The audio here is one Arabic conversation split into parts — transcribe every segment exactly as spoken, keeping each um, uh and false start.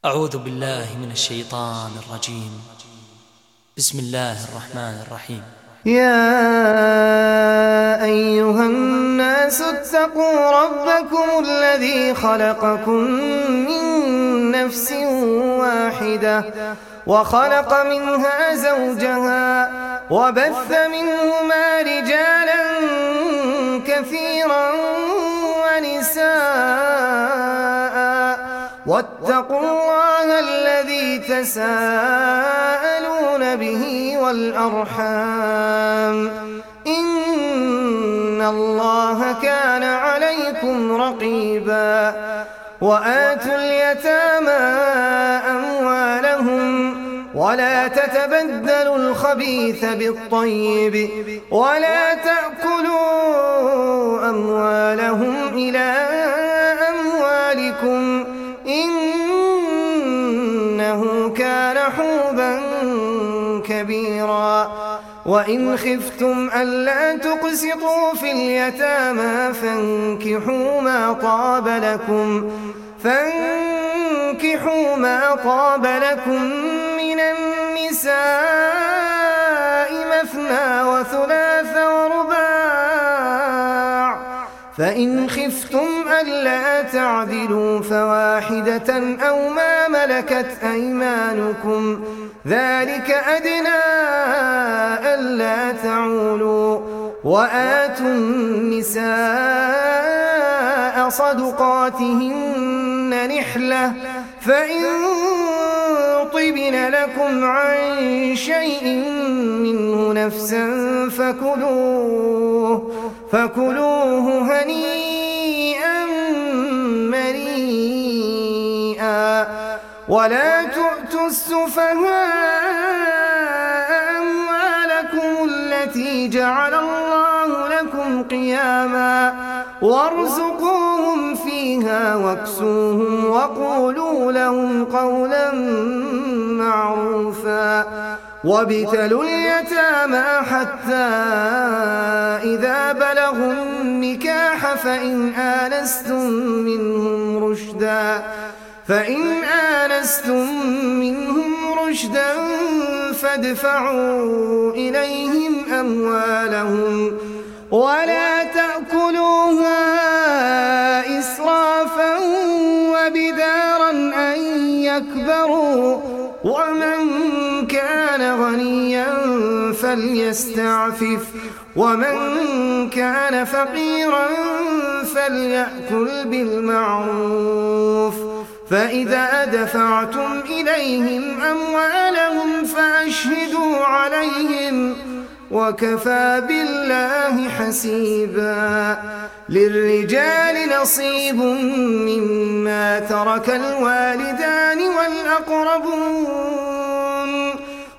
أعوذ بالله من الشيطان الرجيم. بسم الله الرحمن الرحيم. يا أيها الناس اتقوا ربكم الذي خلقكم من نفس واحدة وخلق منها زوجها وبث منهما رجالا كثيرا ونساء واتقوا الله الذي تساءلون به والأرحام إن الله كان عليكم رقيبا. وآتوا اليتامى أموالهم ولا تتبدلوا الخبيث بالطيب ولا تأكلوا أموالهم إلى أموالكم إنه كان حوبا كبيرا. وإن خفتم ألا تقسطوا في اليتامى فانكحوا ما طاب لكم فانكحوا ما طاب لكم من النساء مثنى وثلاث ورباع، فإن خفتم ألا تعدلوا فواحدة أو ما ملكت أيمانكم ذلك أدنى ألا تعولوا. وآتوا النساء صدقاتهن نحلة فإن طبن لكم عن شيء منه نفسا فكلوه فكلوه هنيئا مريئا. ولا تؤتوا السفهاء أموالكم التي جعل الله لكم قياما وارزقوهم فيها واكسوهم وقولوا لهم قولا معروفا. وابتلوا اليتامى حتى إذا بلغوا النكاح فإن آنستم منهم رشدا فإن آنستم منهم رشدا فادفعوا إليهم أموالهم ولا تأكلوها إسرافا وبدارا أن يكبروا. ومن كان غنيا فليستعفف ومن كان فقيرا فليأكل بالمعروف. فإذا دفعتم إليهم أموالهم فأشهدوا عليهم وكفى بالله حسيبا. للرجال نصيب مما ترك الوالدان والأقربون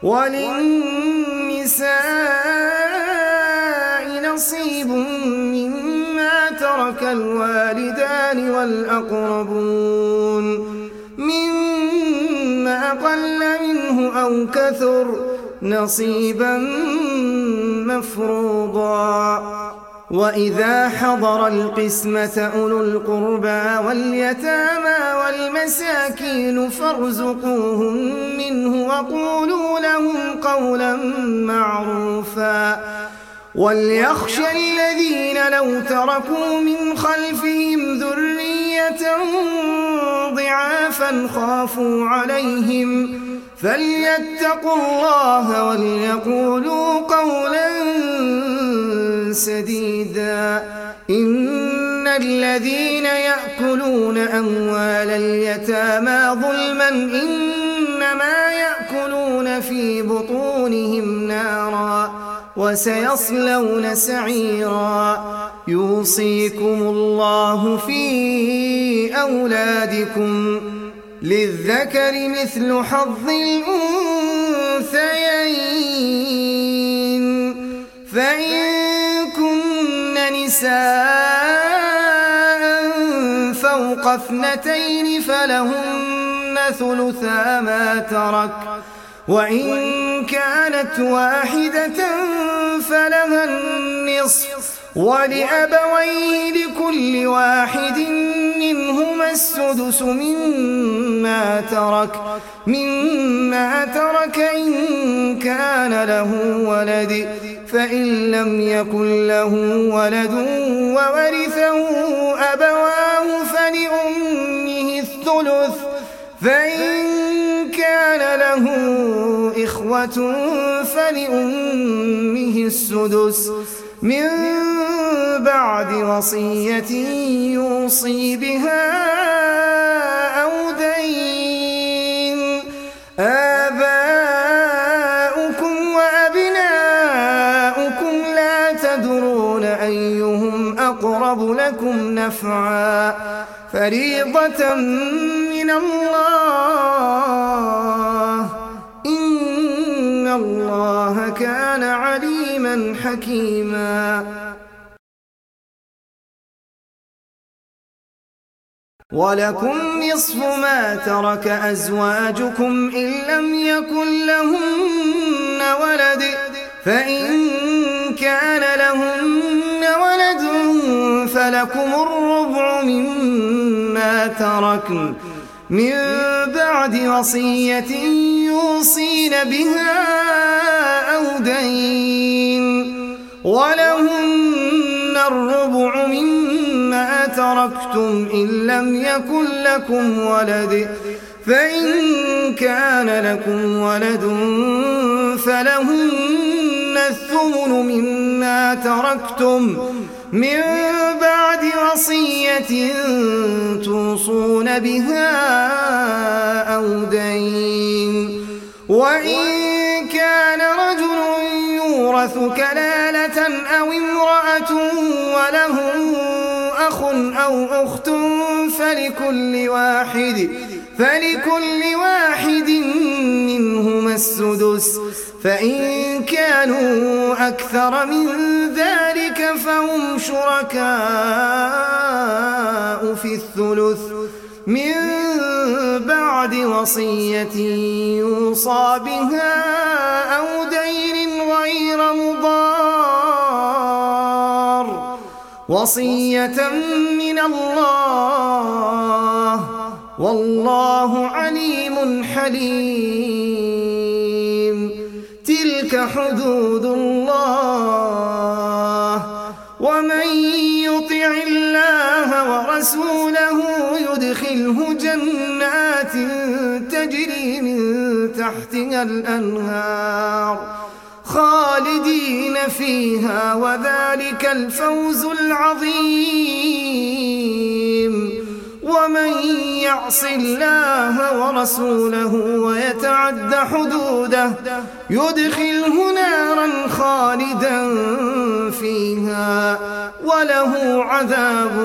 وللنساء نصيب مما ترك الوالدان والأقربون مما قل منه أو كثر نصيبا مفروضا. وإذا حضر القسمة أولو القربى واليتامى والمساكين فارزقوهم منه وقولوا لهم قولا معروفا. وليخشى الذين لو تركوا من خلفهم ذرية ضعافا خافوا عليهم فليتقوا الله وليقولوا قولا سديدا. إن الذين يأكلون أموال اليتامى ظلما إنما يأكلون في بطونهم نارا وسيصلون سعيرا. يوصيكم الله في أولادكم للذكر مثل حظ الأنثيين فإن كن نساء فوق اثنتين فلهن ثلثا ما ترك وإن كانت واحدة فلها النصف ولأبويه لكل واحد منهما السدس مما ترك مما ترك إن كان له ولد فإن لم يكن له ولد وورثه أبواه فلأمه الثلث فإن كان له إخوة فلأمه السدس من بعد وصية يوصي بها أو دين. آباؤكم وأبناؤكم لا تدرون أيهم أقرب لكم نفعا فريضة من الله إن الله كان عليما حكيما. ولكم نصف ما ترك أزواجكم إن لم يكن لهن ولد فإن كان لهن ولد فلكم الربع مما تركن من بعد وصية يوصين بها أو دين ولهن الربع مما تركتم إن لم يكن لكم ولد فإن كان لكم ولد فلهن الثمن مما تركتم من بعد وصية توصون بها أو دين. وإن كان رجل يورث كلالة أو امرأة وله أخ أو أخت فلكل واحد فلكل واحد منهما السدس فإن كانوا أكثر من ذلك فهم شركاء في الثلث من بعد وصية يوصى بها أو دين غير مضار وصية من الله والله عليم حليم. تلك حدود الله ومن يطع الله ورسوله يدخله جنات تجري من تحتها الأنهار خالدين فيها وذلك الفوز العظيم. ومن يعص الله ورسوله ويتعد حدوده يدخله نارا خالدا فيها وله عذاب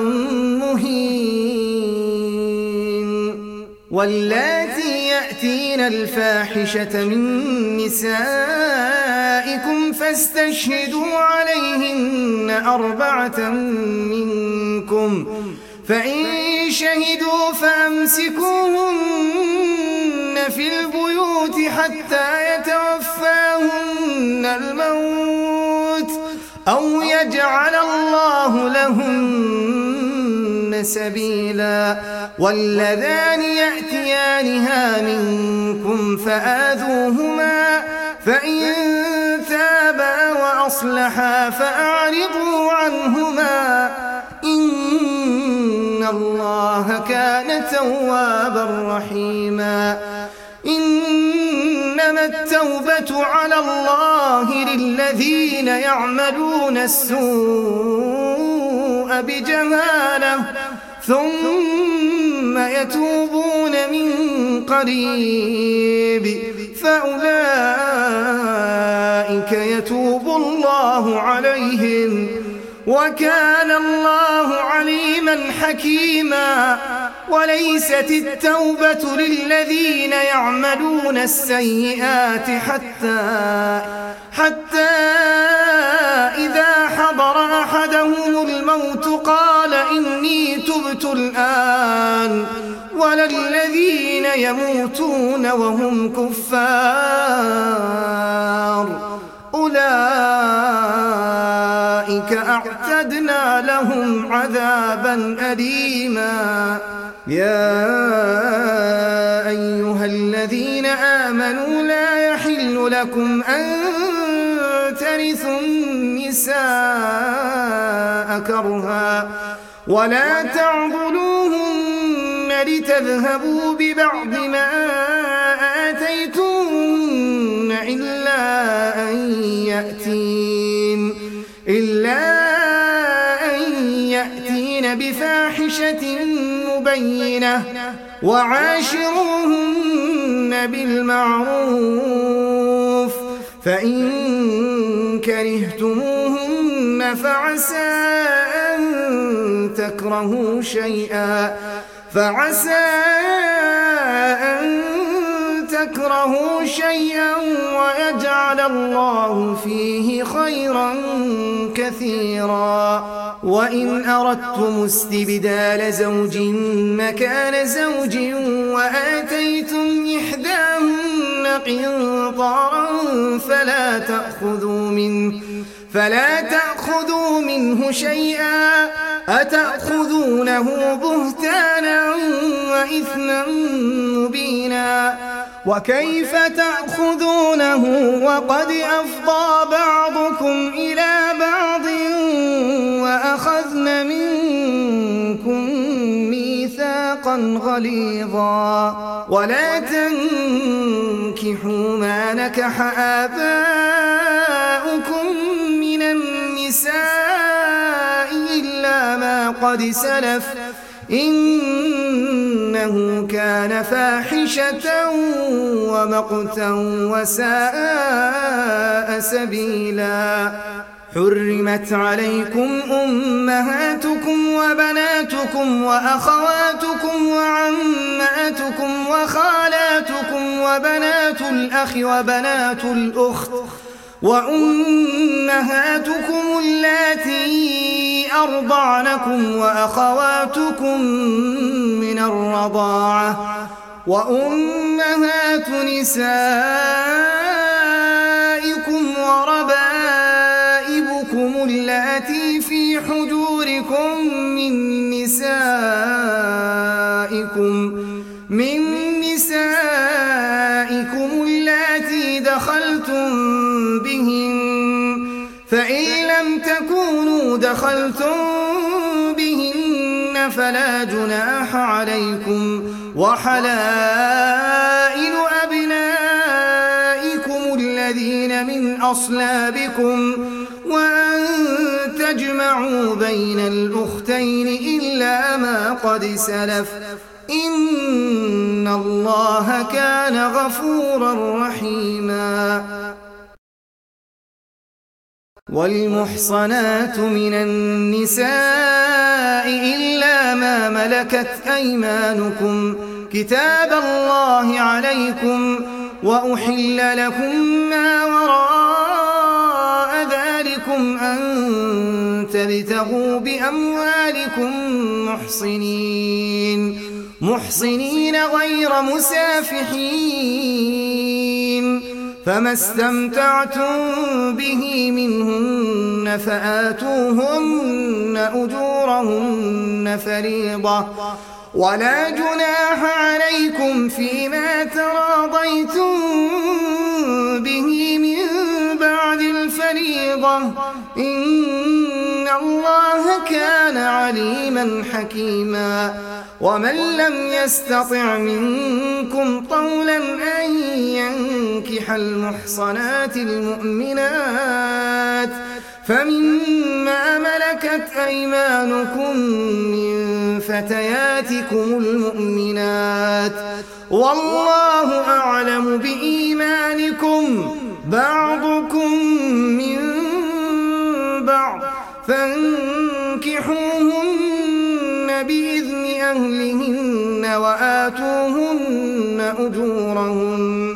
مهين. واللاتي يأتين الفاحشة من نسائكم فاستشهدوا عليهن أربعة منكم فإن شهدوا فأمسكوهن في البيوت حتى يتوفاهن الموت أو يجعل الله لهن سبيلا. واللذان يأتيانها منكم فآذوهما فإن تابا وأصلحا فأعرضوا عنهما إن الله كان توابا رحيما. إنما التوبة على الله للذين يعملون السوء بجهالة ثم يتوبون من قريب فأولئك يتوب الله عليهم وكان الله عليما حكيما. وليست التوبة للذين يعملون السيئات حتى حتى إذا حضر أحدهم الموت قال إني تبت الآن ولا الذين يموتون وهم كفار أولئك أعتدنا وأعتدنا لهم عذابا أليما. يا أيها الذين آمنوا لا يحل لكم أن ترثوا النساء كرها ولا تعضلوهن لتذهبوا ببعض ما آتيتوهن إلا أن يأتين إلا أن يأتين بفاحشة مبينة وعاشروهن بالمعروف فإن كرهتموهن فعسى أن تكرهوا شيئا فعسى أن تكرهوا شيئا ويجعل الله فيه خيرا كثيرا. وإن أردتم استبدال زوج مكان زوج وآتيتم إحداهن قنطارا فلا تأخذوا منه فلا تأخذوا منه شيئا أتأخذونه بهتانا وإثما مبينا. وكيف تأخذونه وقد أفضى بعضكم إلى بعض وأخذن منكم ميثاقا غليظا. ولا تنكحوا ما نكح آباؤكم من النساء إلا ما قد سلف إنه كان فاحشة ومقتا وساء سبيلا. حرمت عليكم أمهاتكم وبناتكم وأخواتكم وعماتكم وخالاتكم وبنات الأخ وبنات الأخت وأمهاتكم اللاتي أرضعنكم وأخواتكم من الرضاعة وأمهات نسائكم وربائبكم اللاتي في حجوركم من نسائكم من نسائكم اللاتي دخلتم بهن فإن لم تكونوا دخلتم بهن فلا جناح عليكم وحلائل أبنائكم الذين من أصلابكم وأن تجمعوا بين الأختين إلا ما قد سلف إن الله كان غفورا رحيما. والمحصنات من النساء إلا ما ملكت أيمانكم كتاب الله عليكم وأحل لكم ما وراء ذلكم أن تبتغوا بأموالكم محصنين محصنين غير مسافحين فما استمتعتم به منهن فآتوهن أجورهن فريضة ولا جناح عليكم فيما تراضيتم به من بعد الفريضة إن الله كان عليما حكيما. ومن لم يستطع منكم طولا أن ينكح المحصنات المؤمنات فمما ملكت أيمانكم من فتياتكم المؤمنات والله أعلم بإيمانكم بعضكم من بعض فانكحوهن بإذن أهلهن وآتوهن أجورهن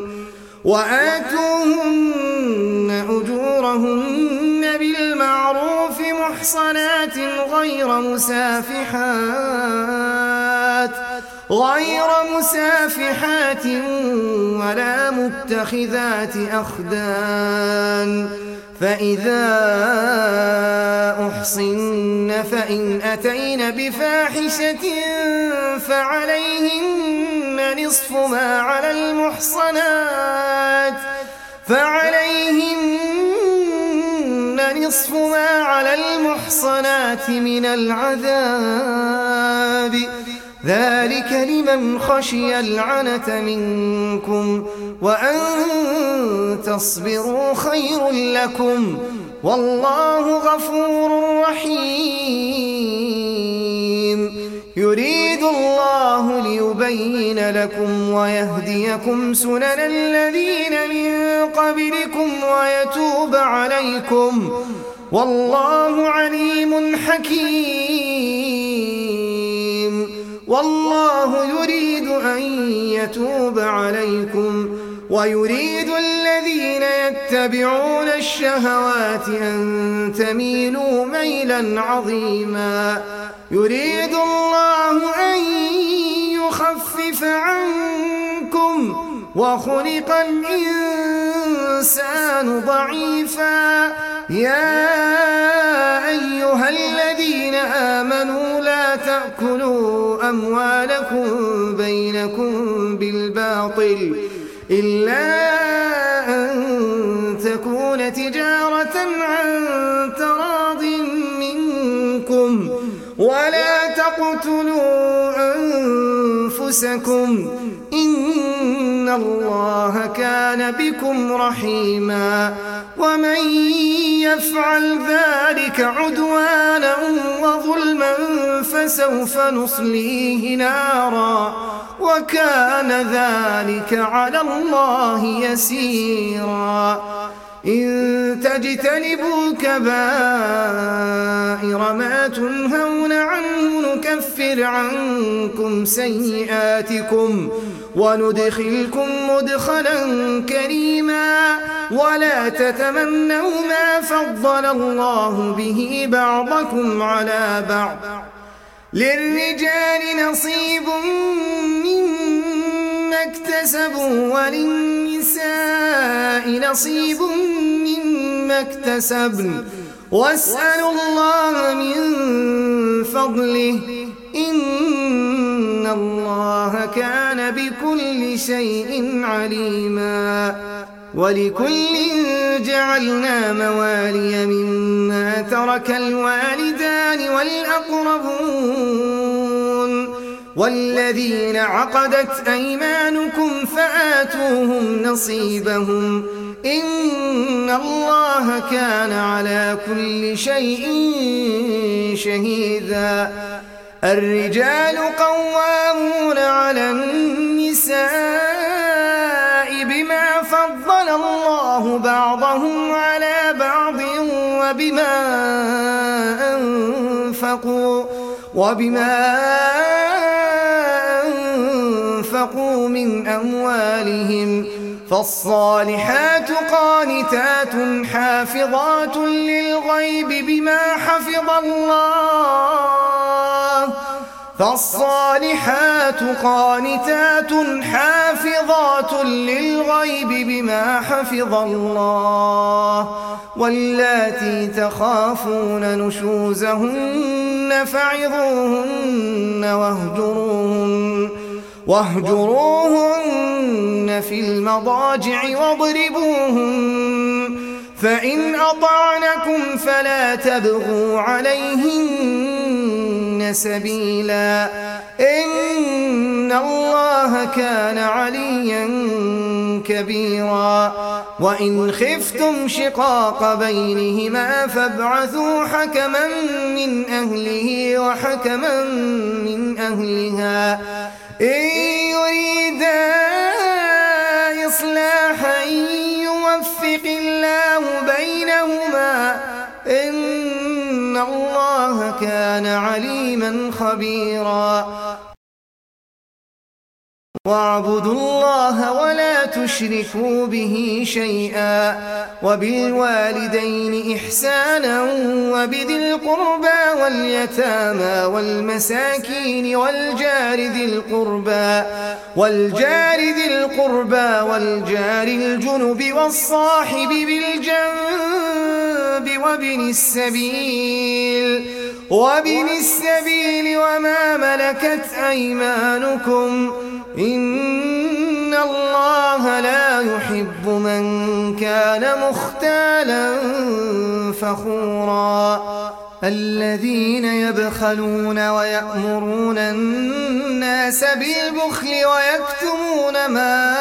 وآتوهن أجورهن بالمعروف محصنات غير مسافحات غير مسافحات ولا متخذات أخدان فإذا أحصن فإن أتين بفاحشة فعليهن نصف ما على المحصنات فعليهن نصف ما على المحصنات من العذاب، ذلك لمن خشي العنة منكم، وأن تصبروا خير لكم، والله غفور رحيم. يريد الله ليبين لكم ويهديكم سنن الذين من قبلكم ويتوب عليكم، والله عليم حكيم. والله يريد أن يتوب عليكم ويريد الذين يتبعون الشهوات أن تميلوا ميلا عظيما. يريد الله أن يخفف عنكم وخلق الإنسان ضعيفا. يا أيها الذين آمنوا لا تأكلوا أموالكم بينكم بالباطل إلا أن تكون تجارة عن تراض منكم، ولا تقتلوا أنفسكم إن الله كان بكم رحيما. ومن يفعل ذلك عدوانا وظلما فسوف نصليه نارا، وكان ذلك على الله يسيرا. إن تجتنبوا كبائر ما تنهون عنه نكفر عنكم سيئاتكم وندخلكم مدخلا كريما. ولا تتمنوا ما فضل الله به بعضكم على بعض، للرجال نصيب مما اكتسبوا وللنساء نصيب مما اكتسبن، واسألوا الله من فضله إن الله كان بكل شيء عليما. ولكل جعلنا موالي مما ترك الوالدان والأقربون والذين عقدت أيمانكم فآتوهم نصيبهم إن الله كان على كل شيء شهيدا. الرجال قوامون على النساء بما فضل الله بعضهم على بعض وبما أنفقوا وبما أنفقوا من أموالهم. فالصالحات قانتات حافظات للغيب بما حفظ الله فالصالحات قانتات حافظات للغيب بما حفظ الله. واللاتي تخافون نشوزهن فعظوهن واهجروهن واهجروهن في المضاجع واضربوهن، فإن أطعنكم فلا تبغوا عليهن سبيلا إن الله كان عليا كبيرا. وإن خفتم شقاق بينهما فابعثوا حكما من أهله وحكما من أهلها إن يريدا إصلاحا يوفق الله بينهما إن الله كان عليما خبيرا. واعبدوا الله ولا تشركوا به شيئا وبالوالدين إحسانا وبذي القربى واليتامى والمساكين والجار ذي القربى والجار ذي القربى والجار الجنب والصاحب بالجنب وابن السبيل وابن السبيل وما ملكت أيمانكم إن الله لا يحب من كان مختالا فخورا الذين يبخلون ويأمرون الناس بالبخل ويكتمون ما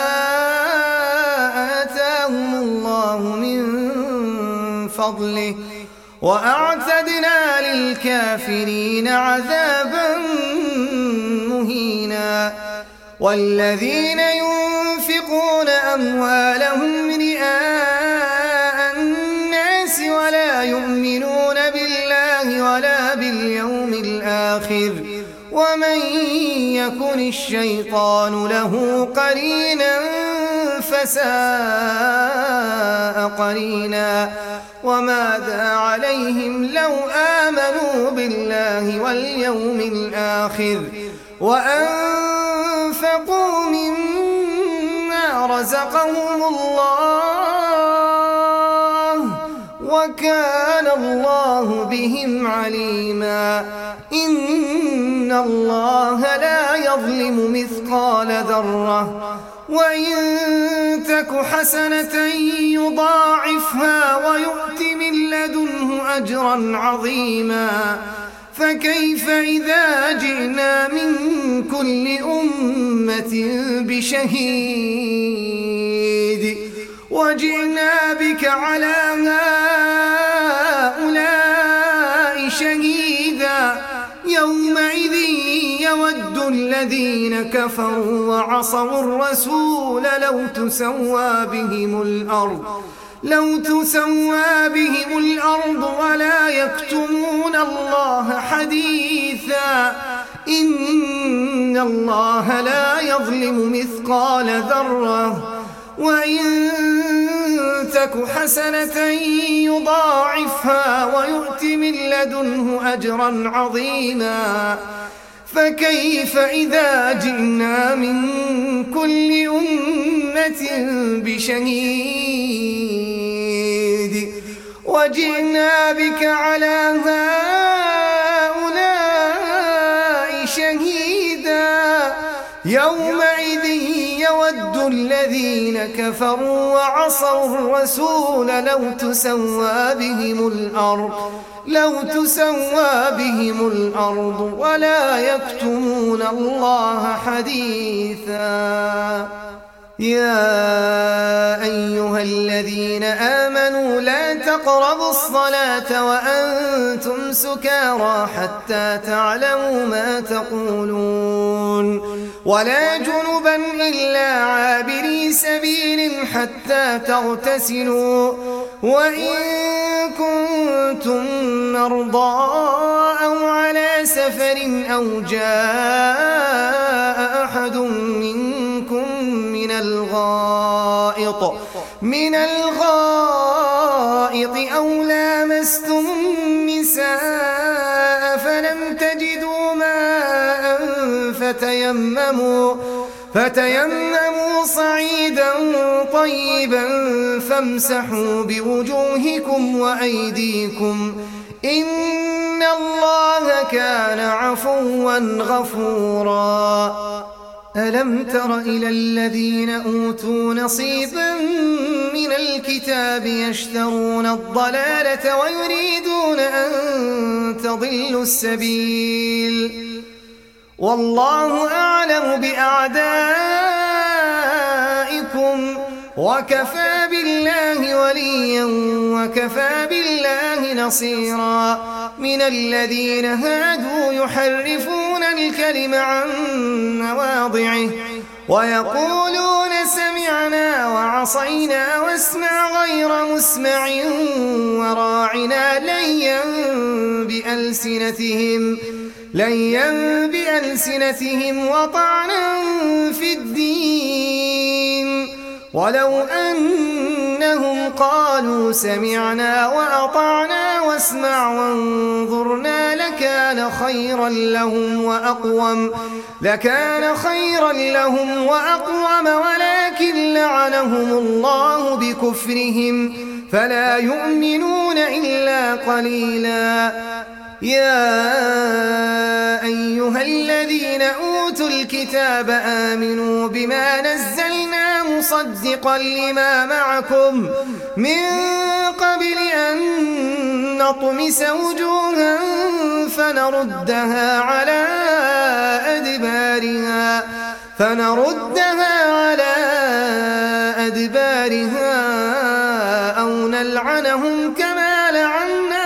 آتاهم الله من فضله وأعتدنا للكافرين عذابا مهينا والذين ينفقون أموالهم رئاء الناس ولا يؤمنون بالله ولا باليوم الآخر ومن يكن الشيطان له قرينا فساء قرينا وماذا عليهم لو آمنوا بالله واليوم الآخر وأنفقوا مما رزقهم الله وكان الله بهم عليما إن الله لا يظلم مثقال ذرة وإن تك حسنة يضاعفها ويؤت من لدنه أجرا عظيما فكيف إذا جئنا من كل أمة بشهيد وجئنا بك على هؤلاء شهيدا يومئذ يود الذين كفروا وعصوا الرسول لو تسوى بهم الأرض لو تسوى بهم الأرض ولا يكتمون الله حديثا إن الله لا يظلم مثقال ذرة وإن تك حسنة يضاعفها ويؤت من لدنه أجرا عظيما فكيف إذا جئنا من كل أمة بشهيد وجئنا بك على هؤلاء شهيدا يومئذ يود الذين كفروا وعصوا الرسول لو تسوى بهم الأرض لو تسوى بهم الأرض ولا يكتمون الله حديثا يا أيها الذين آمنوا لا تقربوا الصلاة وأنتم سكارى حتى تعلموا ما تقولون ولا جنبا إلا عابري سبيل حتى تغتسلوا وإن كنتم مرضى أو على سفر أو جاء أحد منكم من الغائط من الغائط أو لامستم النساء فلم تجدوا ماء فتيمموا فتيمموا صعيدا طيبا فامسحوا بوجوهكم وأيديكم إن الله كان عفوا غفورا ألم تر إلى الذين أوتوا نصيبا من الكتاب يشترون الضلالة ويريدون أن تضلوا السبيل والله أعلم بأعدائكم وكفى بالله وليا وكفى بالله نصيرا من الذين هادوا يحرفون الكلم عن مواضعه ويقولون سمعنا وعصينا واسمع غير مسمع وراعنا ليا بألسنتهم ليا بألسنتهم وطعنا في الدين، ولو أنهم قالوا سمعنا وأطعنا واسمع وانظرنا لكان خيرا لهم وأقوم لكان خيرا لهم وأقوم ولكن لعنهم الله بكفرهم فلا يؤمنون إلا قليلا. يا أيها الذين أوتوا الكتاب آمنوا بما نزلنا مصدقا لما معكم من قبل أن نطمس وجوها فنردها على أدبارها فنردها على أدبارها أو نلعنهم كما لعنا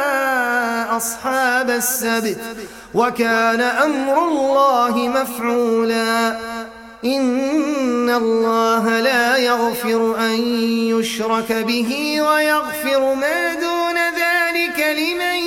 أصحاب السبت وكان أمر الله مفعولا. إن الله لا يغفر أن يشرك به ويغفر ما دون ذلك لمن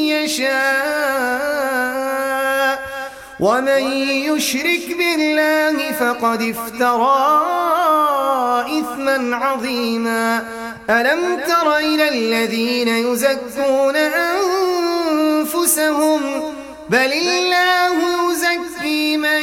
يشاء ومن يشرك بالله فقد افترى إثما عظيما. ألم تر إلى الذين يزكون أنفسهم بل الله يزكي من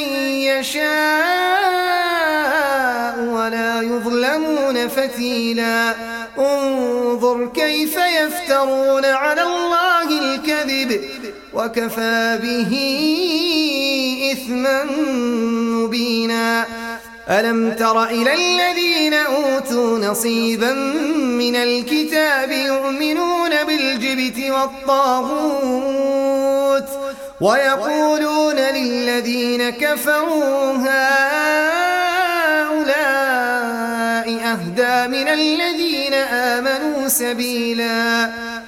يشاء ولا يظلمون فتيلا. انظر كيف يفترون على الله الكذب وكفى به إثما مبينا. ألم تر إلى الذين أوتوا نصيبا من الكتاب يؤمنون بالجبت والطاغوت ويقولون للذين كفروا هؤلاء أهدى من الذين آمنوا سبيلا.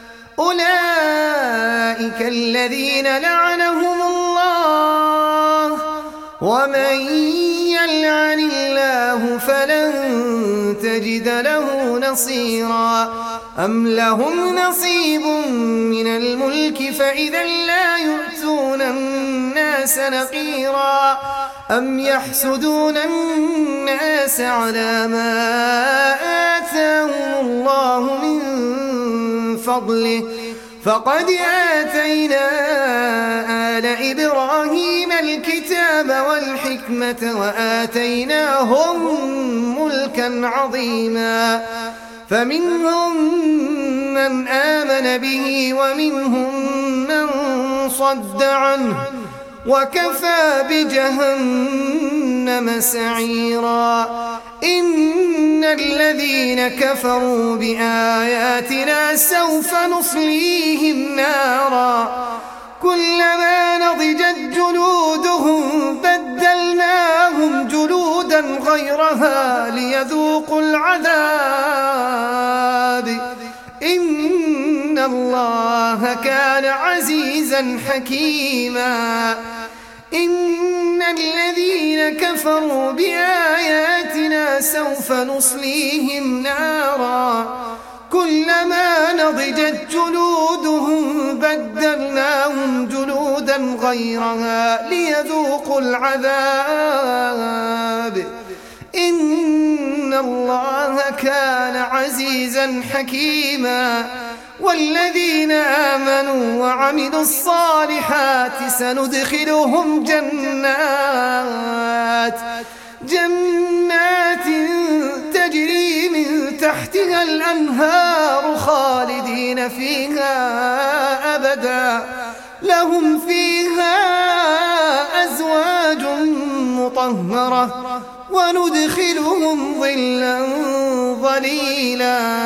أولئك الذين لعنهم الله ومن يلعن الله فلن تجد له نصيرا. أم لهم نصيب من الملك فإذا لا يؤتون الناس نقيرا. أم يحسدون الناس على ما آتاهم الله من فضله فقد آتينا آل إبراهيم الكتاب والحكمة وآتيناهم ملكا عظيما. فمنهم من آمن به ومنهم من صد عنه وكفى بجهنم سعيرا. إن الذين كفروا بآياتنا سوف نصليهم نارا كلما نضجت جلودهم بدلناهم جلودا غيرها ليذوقوا العذاب. إن الله كان عزيزا حكيما. إن الذين كفروا بآياتنا سوف نصليهم نارا كلما نضجت جلودهم بدلناهم جلودا غيرها ليذوقوا العذاب. إن الله كان عزيزا حكيما. والذين آمنوا وعملوا الصالحات سندخلهم جنات جنات تجري من تحتها الأنهار خالدين فيها أبدا لهم فيها أزواج مطهرة وندخلهم ظلا ظليلا.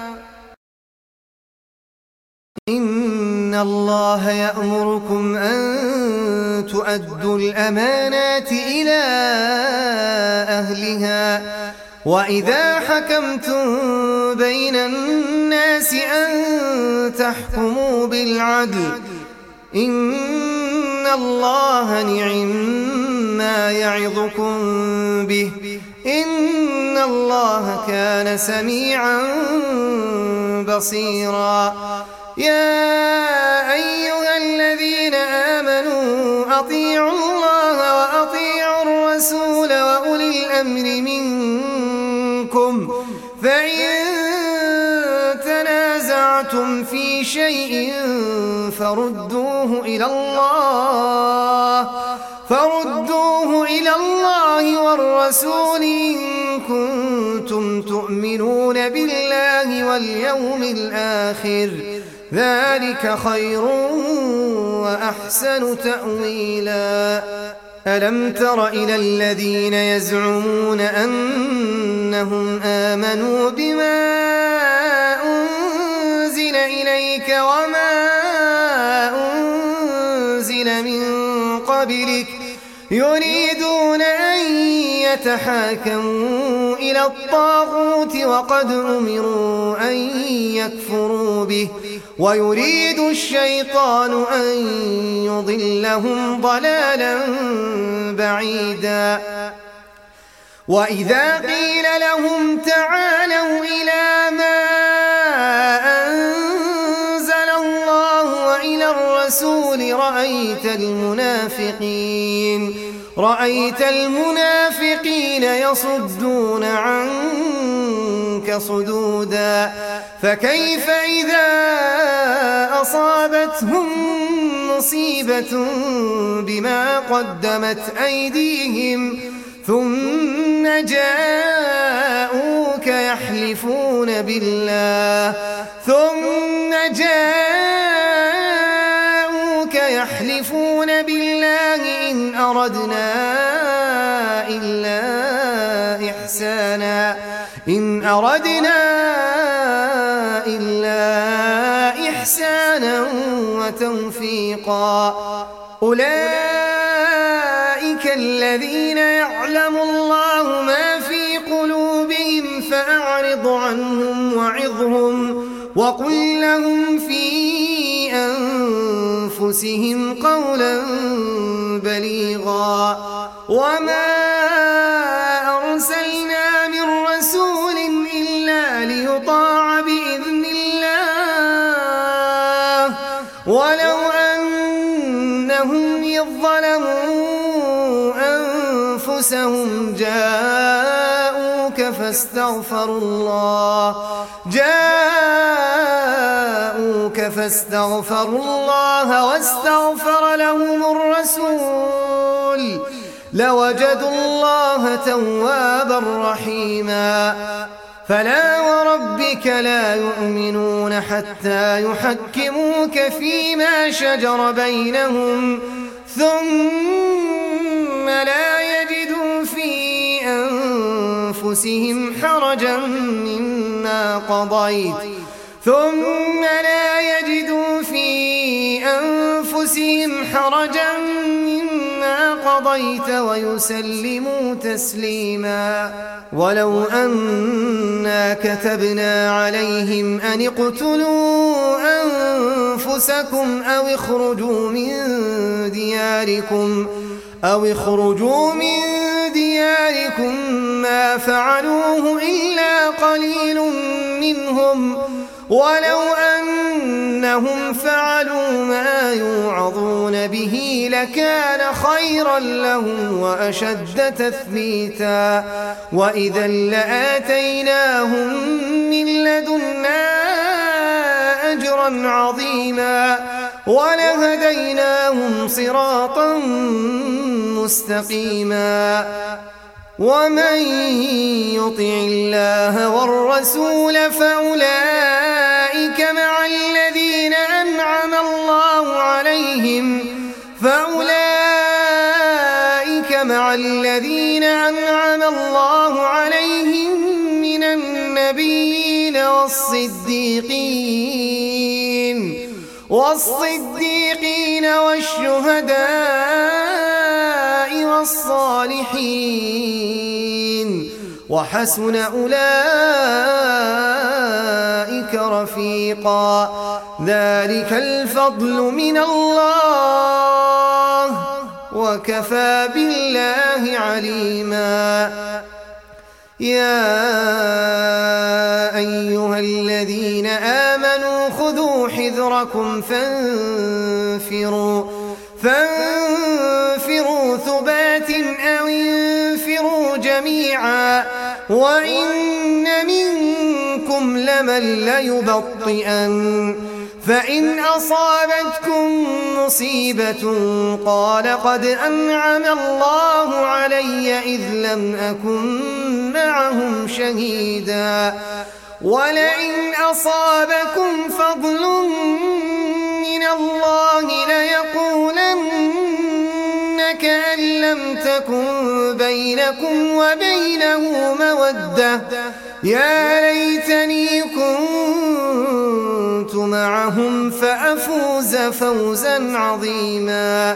إن الله يأمركم أن تؤدوا الأمانات إلى أهلها وإذا حكمتم بين الناس أن تحكموا بالعدل. إن الله نعم ما يعظكم به إن الله كان سميعا بصيرا. يا أيها الذين آمنوا أطيعوا الله وأطيعوا الرسول وأولي الأمر منكم فإن تنازعتم في شيء فردوه إلى الله فردوه إلى الله والرسول إن كنتم تؤمنون بالله واليوم الآخر ذلك خير وأحسن تأويلا ألم تر إلى الذين يزعمون أنهم آمنوا بما أنزل إليك وما أنزل من قبلك يريدون أن يتحاكموا إلى الطاغوت وقد أمروا أن يكفروا به ويريد الشيطان أن يضلهم ضلالا بعيدا وإذا قيل لهم تعالوا إلى ما أنزل الله وإلى الرسول رأيت المنافقين رأيت المنافقين يصدون عنك صدودا فكيف إذا أصابتهم مصيبة بما قدمت أيديهم ثم جاءوك يحلفون بالله ثم جاءوك يحلفون بالله إن أردنا إلا إحسانا إن أردنا إلا إحسانا وتوفيقا أولئك الذين يعلم الله ما في قلوبهم فأعرض عنهم وعظهم وقل لهم في أنفسهم قولا بليغا وما أرسلنا من رسول إلا ليطاع بإذن الله ولو أنهم إذ ظلموا أنفسهم جاءوك فاستغفروا الله جاءوك فاستغفروا الله واستغفر لهم الرسول لوجدوا الله توابا رحيما فلا وربك لا يؤمنون حتى يحكموك فيما شجر بينهم ثم لا يجدوا في أنفسهم حرجا مما قضيت ثم لا يجدوا في أنفسهم حرجا مما قضيت ويسلموا تسليما ولو أنا كتبنا عليهم أن اقتلوا أنفسكم أو اخرجوا من دياركم أو اخرجوا من دياركم ما فعلوه إلا قليل منهم ولو أنهم فعلوا ما يوعظون به لكان خيرا لهم وأشد تثبيتا وإذا لآتيناهم من لدنا أجرا عظيما ولهديناهم صراطا مستقيما ومن يطع الله والرسول فأولئك مع الذين أنعم الله عليهم فأولئك مع الذين أنعم الله عليهم من النبيين والصديقين والصديقين والشهداء والصالحين وحسن أولئك رفيقا ذلك الفضل من الله وكفى بالله عليما يا أيها الذين آمنوا خذوا حذركم حذركم فانفروا فانفروا ثبات أو انفروا جميعا وإن منكم لمن ليبطئن فإن أصابتكم مصيبة قال قد أنعم الله علي إذ لم أكن معهم شهيدا ولئن أصابكم فضل من الله ليقولن كأن لم تكن بينكم وبينه مودة يا ليتني كنت معهم فأفوز فوزا عظيما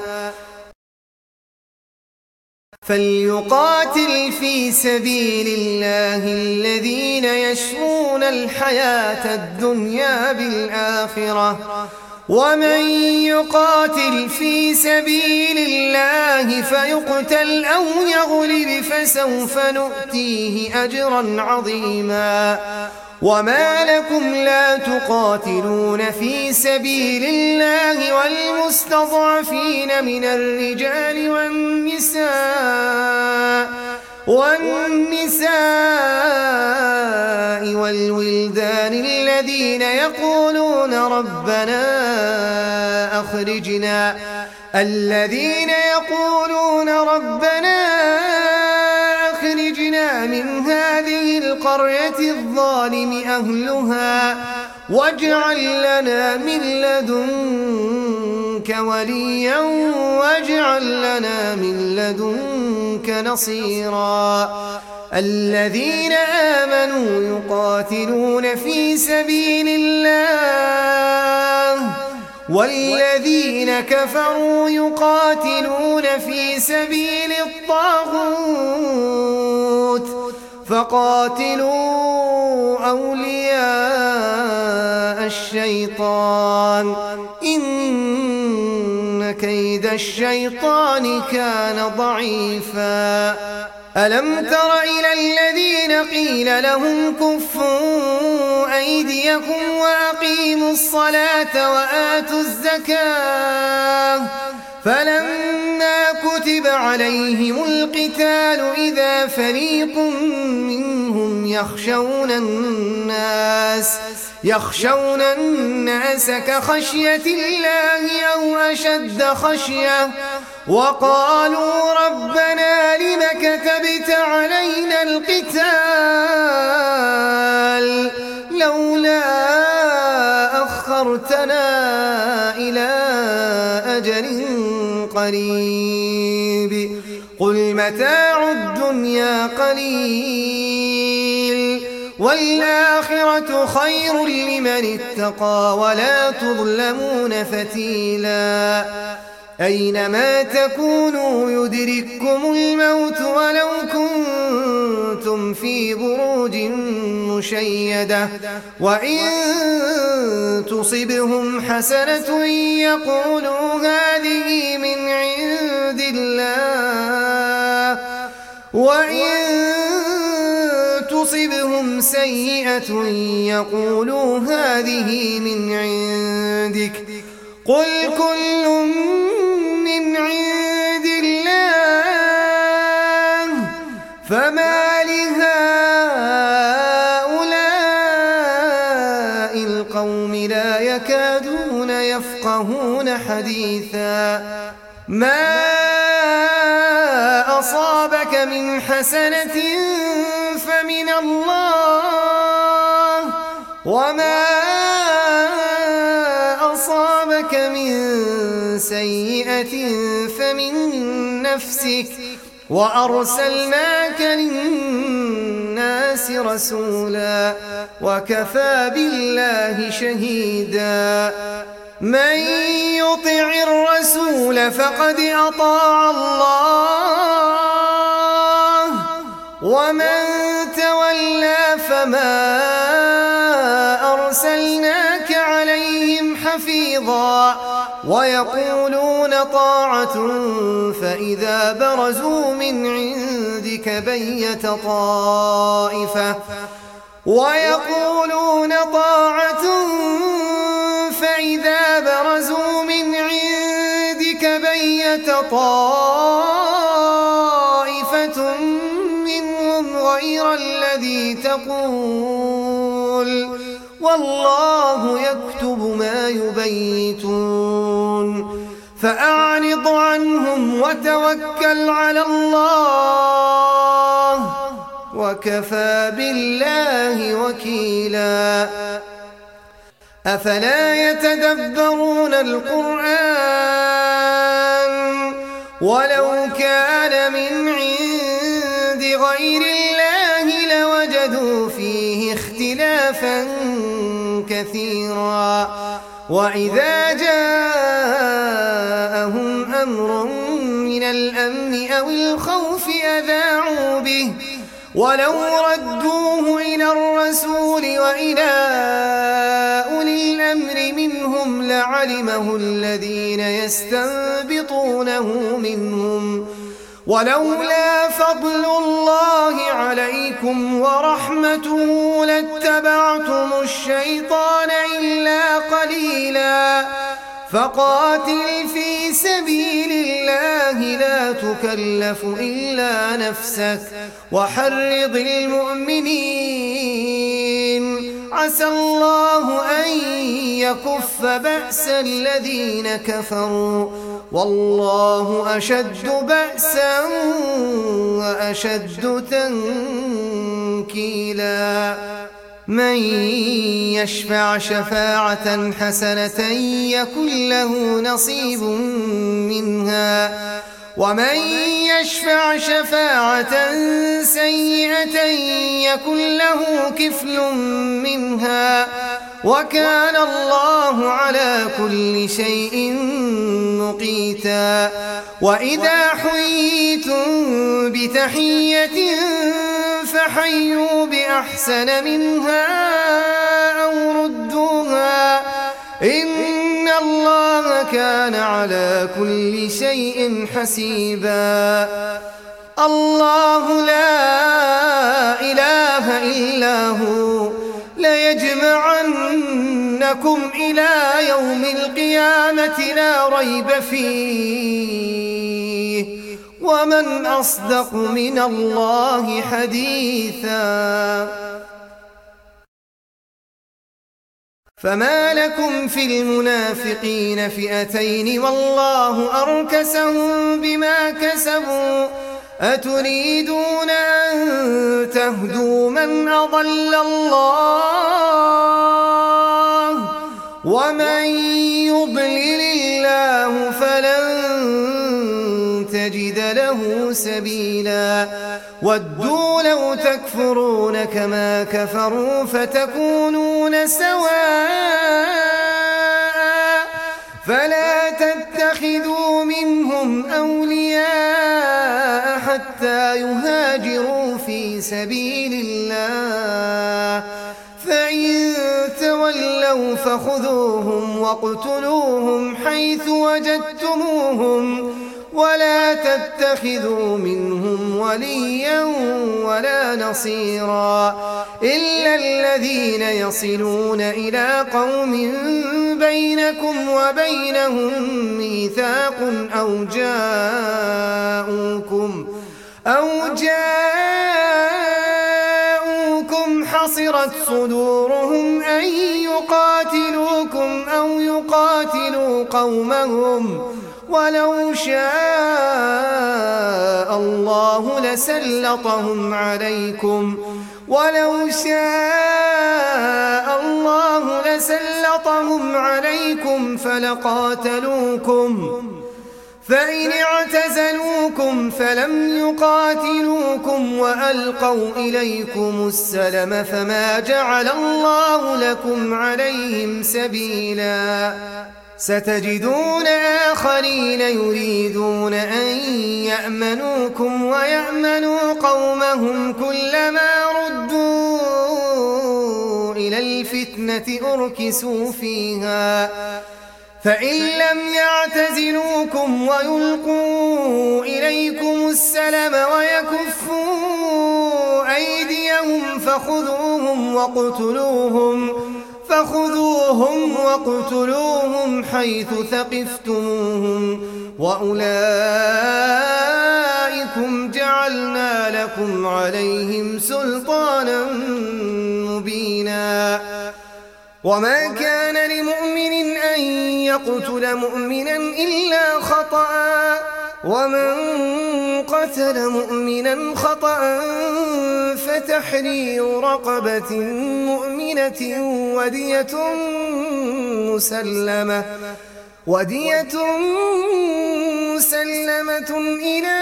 فليقاتل في سبيل الله الذين يشرون الحياة الدنيا بالآخرة ومن يقاتل في سبيل الله فيقتل أو يغلب فسوف نؤتيه أجرا عظيما وما لكم لا تقاتلون في سبيل الله والمستضعفين من الرجال والنساء والنساء والولدان الذين يقولون ربنا أخرجنا الذين يقولون ربنا أخرجنا من هذه القرية الظالم أهلها واجعل لنا من لدنك وليا واجعل لنا من لدنك نصيرا الذين آمنوا يقاتلون في سبيل الله والذين كفروا يقاتلون في سبيل الطاغوت فقاتلوا أولياء الشيطان إن كيد الشيطان كان ضعيفا ألم تر إلى الذين قيل لهم كفوا أيديكم وأقيموا الصلاة وآتوا الزكاة فلما كتب عليهم القتال إذا فريق منهم يخشون الناس يخشون الناس كخشية الله أو أشد خشية وقالوا ربنا لم كتبت علينا القتال لولا أخرتنا إلى أجل قريب قل متاع الدنيا قليل والآخرة خير لمن اتقى ولا تظلمون فتيلا أينما تكونوا يدرككم الموت ولو كنتم في بروج مشيدة وإن تصبهم حسنة يقولوا هذه من عند الله وإن تصبهم سيئة يقولوا هذه من عندك قل كل من عند الله فما لهؤلاء القوم لا يكادون يفقهون حديثا ما أصابك من حسنة فمن الله وما أصابك من سيئة فمن نفسك وأرسلناك للناس رسولا وكفى بالله شهيدا من يطع الرسول فقد أطاع الله ومن تولى فما أرسلناك عليهم حفيظا ويقولون طاعة فإذا برزوا من عندك بيت طائفة ويقولون طاعة فإذا الذي تقول والله يكتب ما يبيتون فأعرض عنهم وتوكل على الله وكفى بالله وكيلا أفلا يتدبرون القرآن ولو كان من عند غير الله لوجدوا فيه اختلافا كثيرا وإذا جاءهم أمر من الأمن أو الخوف أذاعوا به ولو ردوه إلى الرسول وإلى أولي الأمر منهم لعلمه الذين يستنبطونه منهم ولولا فضل الله عليكم ورحمته لاتبعتم الشيطان إلا قليلا فقاتل في سبيل الله لا تكلف إلا نفسك وحرض المؤمنين عسى الله أن يكف بأس الذين كفروا والله أشد بأسا وأشد تنكيلا من يشفع شفاعة حسنة يكن له نصيب منها ومن يشفع شفاعة سيئة يكن له كفل منها وكان الله على كل شيء مقيتا وإذا حييتم بتحية فحيوا بأحسن منها أو ردوها إن الله كان على كل شيء حسيبا الله لا إله إلا هو ليجمعنكم إلى يوم القيامة لا ريب فيه ومن أصدق من الله حديثا فما لكم في المنافقين فئتين والله أركسهم بما كسبوا أتريدون أن تهدوا من أضل الله ومن يضلل الله فلن تجد له سبيلا ودوا لو تكفرون كما كفروا فتكونون سواء فلا تتخذوا منهم أولياء حتى يهاجروا في سبيل الله فإن تولوا فخذوهم واقتلوهم حيث وجدتموهم ولا تتخذوا منهم وليا ولا نصيرا إلا الذين يصلون إلى قوم بينكم وبينهم ميثاق أو جاءوكم أو جاءوكم حصرت صدورهم أن يقاتلوكم أو يقاتلوا قومهم ولو شاء الله لسلطهم عليكم ولو شاء الله لسلطهم عليكم فلقاتلوكم فإن اعتزلوكم فلم يقاتلوكم وألقوا إليكم السلم فما جعل الله لكم عليهم سبيلا ستجدون آخرين يريدون أن يأمنوكم ويأمنوا قومهم كلما ردوا إلى الفتنة أركسوا فيها فإن لم يعتزلوكم ويلقوا إليكم السلم ويكفوا أيديهم فخذوهم واقتلوهم فخذوهم واقتلوهم حيث ثقفتموهم وأولئكم جعلوا جعلنا لكم عليهم سلطانا مبينا وما كان لمؤمن أن يقتل مؤمنا إلا خطأ ومن قتل مؤمنا خطأ فتحرير رقبة مؤمنة ودية مسلمة ودية مسلمة إلى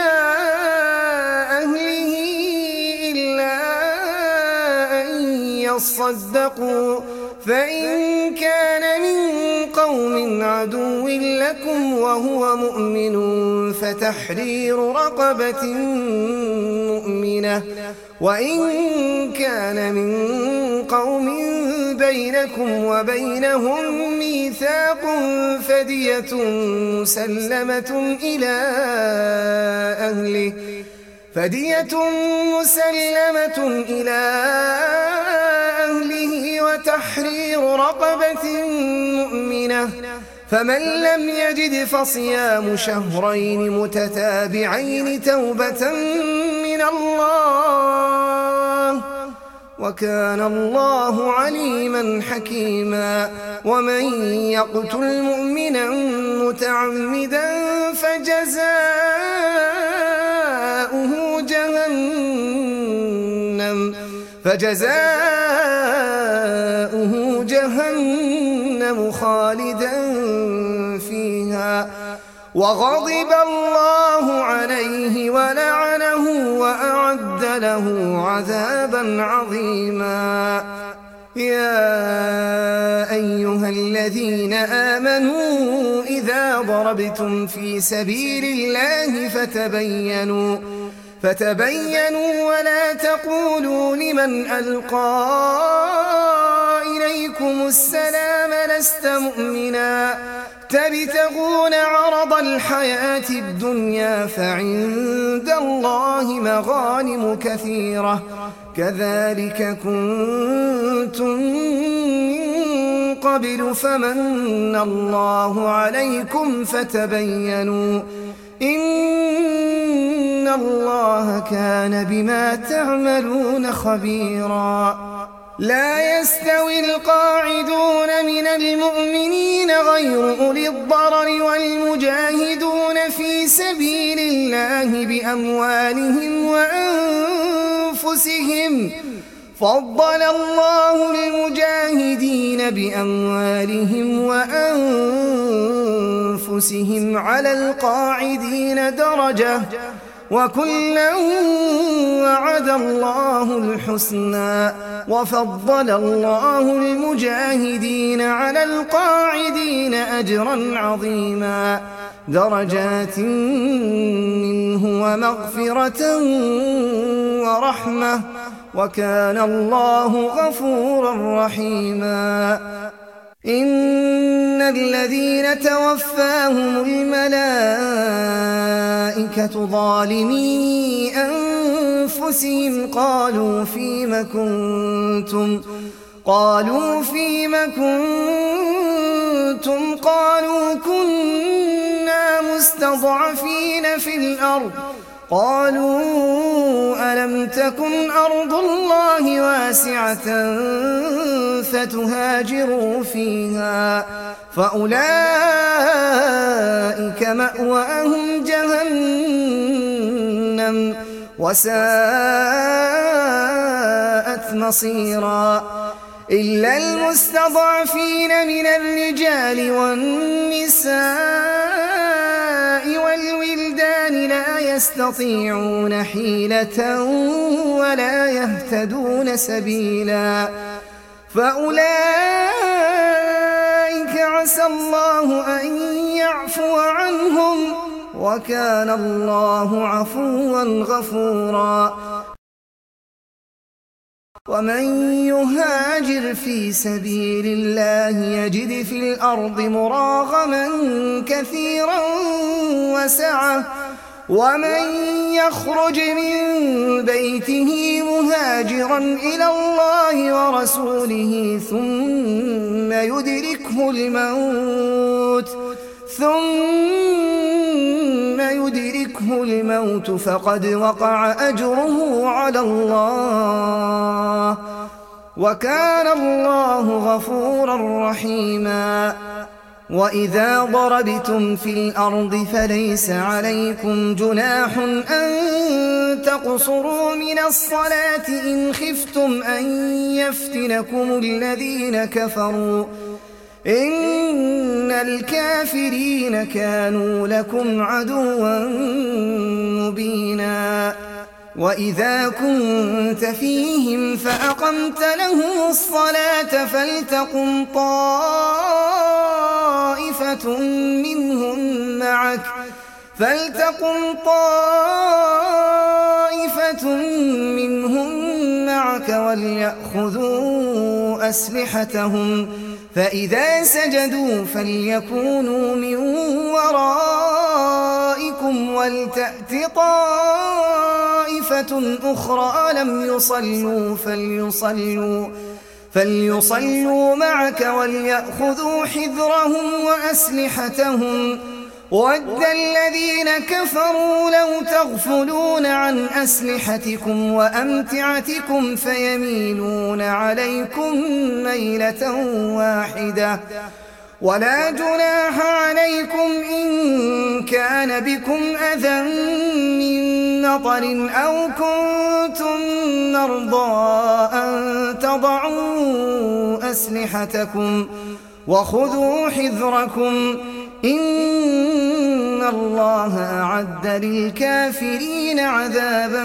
أهله إلا أن يصدقوا فإن كان من قوم عدو لكم وهو مؤمن فتحرير رقبة مؤمنة وإن كان من قوم بينكم وبينهم ميثاق فدية مسلمة إلى أهله فدية مسلمة إلى أهله وتحرير رقبة مؤمنة فمن لم يجد فصيام شهرين متتابعين توبة من الله وكان الله عليما حكيما ومن يقتل مؤمنا متعمدا فجزاؤه جهنم فجزاؤه جهنم خالدا فيها وغضب الله عليه ولعنه وأعد له عذابا عظيما يا أيها الذين آمنوا إذا ضربتم في سبيل الله فتبينوا فتبينوا ولا تقولوا لمن ألقى إليكم السلام لست مؤمنا تبتغون عرض الحياة الدنيا فعند الله مغانم كثيرة كذلك كنتم من قبل فمن الله عليكم فتبينوا إن الله كان بما تعملون خبيرا لا يستوي القاعدون من المؤمنين غير أولي الضرر والمجاهدون في سبيل الله بأموالهم وأنفسهم فضل الله المجاهدين بأموالهم وأنفسهم على القاعدين درجة وكلا وعد الله الحسنى وفضل الله المجاهدين على القاعدين أجرا عظيما درجات منه ومغفرة ورحمة وكان الله غفورا رحيما إن الذين توفاهم الملائكة ظالمي أنفسهم قالوا فيم كنتم قالوا فيم كنتم قالوا كنا مستضعفين في الأرض قالوا ألم تكن أرض الله واسعة فتهاجروا فيها فأولئك مأواهم جهنم وساءت مصيرا إلا المستضعفين من الرجال والنساء والولدان لا يستطيعون حيلة ولا يهتدون سبيلا فأولئك عسى الله أن يعفو عنهم وكان الله عفوا غفورا ومن يهاجر في سبيل الله يجد في الأرض مراغما كثيرا وسعة ومن يخرج من بيته مهاجرا إلى الله ورسوله ثم يدركه الموت ثم يدركه الموت فقد وقع أجره على الله، وكان الله غفورا رحيما. وإذا ضربتم في الأرض فليس عليكم جناح أن تقصروا من الصلاة إن خفتم أن يفتنكم الذين كفروا، إن الكافرين كانوا لكم عدوا مبينا. وإذا كنت فيهم فأقمت لهم الصلاة فلتقم طائفة منهم معك فلتقم طائفة منهم معك وليأخذوا أسلحتهم، فإذا سجدوا فليكونوا من ورائكم ولتأت طائفة أخرى لم يصلوا فليصلوا فليصلوا معك وليأخذوا حذرهم وأسلحتهم. ود الذين كفروا لو تغفلون عن أسلحتكم وأمتعتكم فيميلون عليكم ميلة واحدة، ولا جناح عليكم إن كان بكم أذى من مطر أو كنتم مرضى أن تضعوا أسلحتكم وخذوا حذركم، إن الله أعد للكافرين عذابا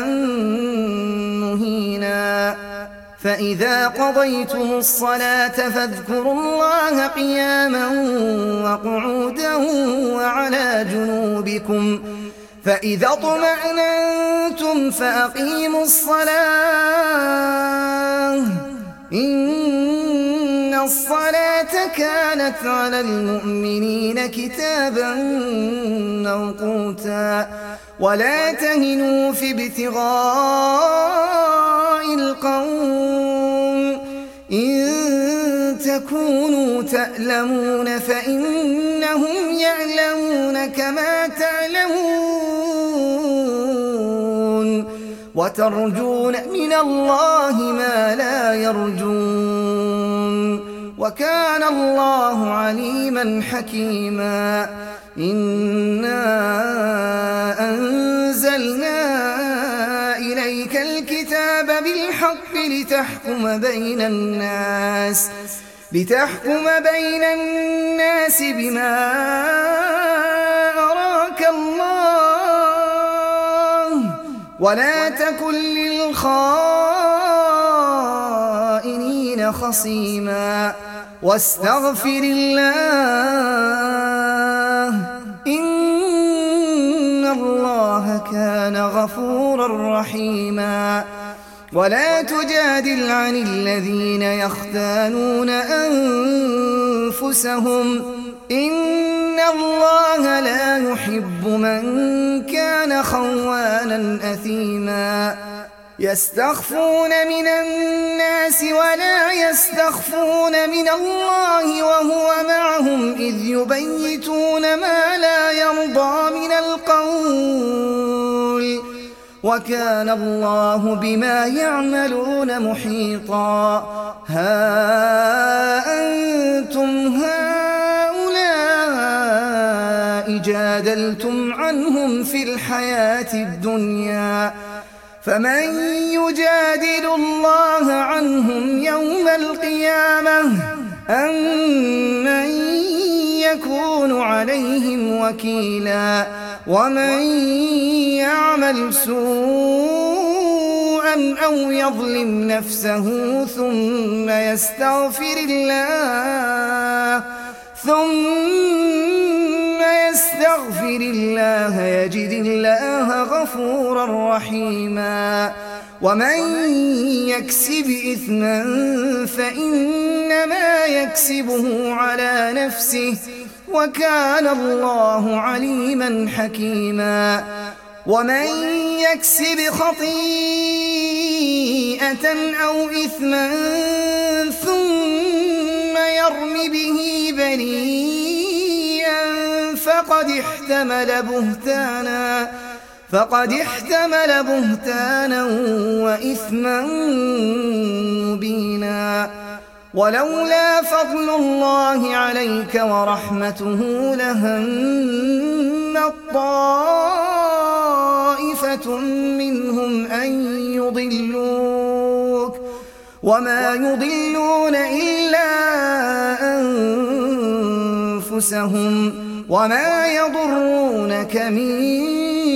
مهينا. فإذا قضيتم الصلاة فاذكروا الله قياما وقعودا وعلى جنوبكم، فإذا اطمأننتم فأقيموا الصلاة، إن الصلاة كانت على المؤمنين كتابا موقوتا. ولا تهنوا في ابتغاء القوم، إن تكونوا تألمون فإنهم يعلمون كما تعلمون، وترجون من الله ما لا يرجون، وكان الله عليما حكيما. إنا أنزلنا إليك الكتاب بالحق لتحكم بين الناس لتحكم بين الناس بما أراك الله، ولا تكن للخائنين خصيما، واستغفر الله، إن الله كان غفورا رحيما. ولا تجادل عن الذين يختانون أنفسهم، إن الله لا يحب من كان خوانا أثيما. يستخفون من الناس ولا يستخفون من الله وهو معهم إذ يبيتون ما لا يرضى من القول، وكان الله بما يعملون محيطا. ها أنتم هؤلاء جادلتم عنهم في الحياة الدنيا، فمن يجادل الله عنهم يوم القيامة أم من يكون عليهم وكيلا. ومن يعمل سوءا أو يظلم نفسه ثم يستغفر الله ثم يستغفر الله يجد الله غفورا رحيما. ومن يكسب إثما فإنما يكسبه على نفسه، وكان الله عليما حكيما. ومن يكسب خطيئة أو إثما ثم يرم به بريئا فقد فقد احتمل بهتانا فقد احتمل بهتانا وإثما مبينا. ولولا فضل الله عليك ورحمته لهمت طائفة منهم أن يضلوك وما يضلون إلا أنفسهم وما يضرونك من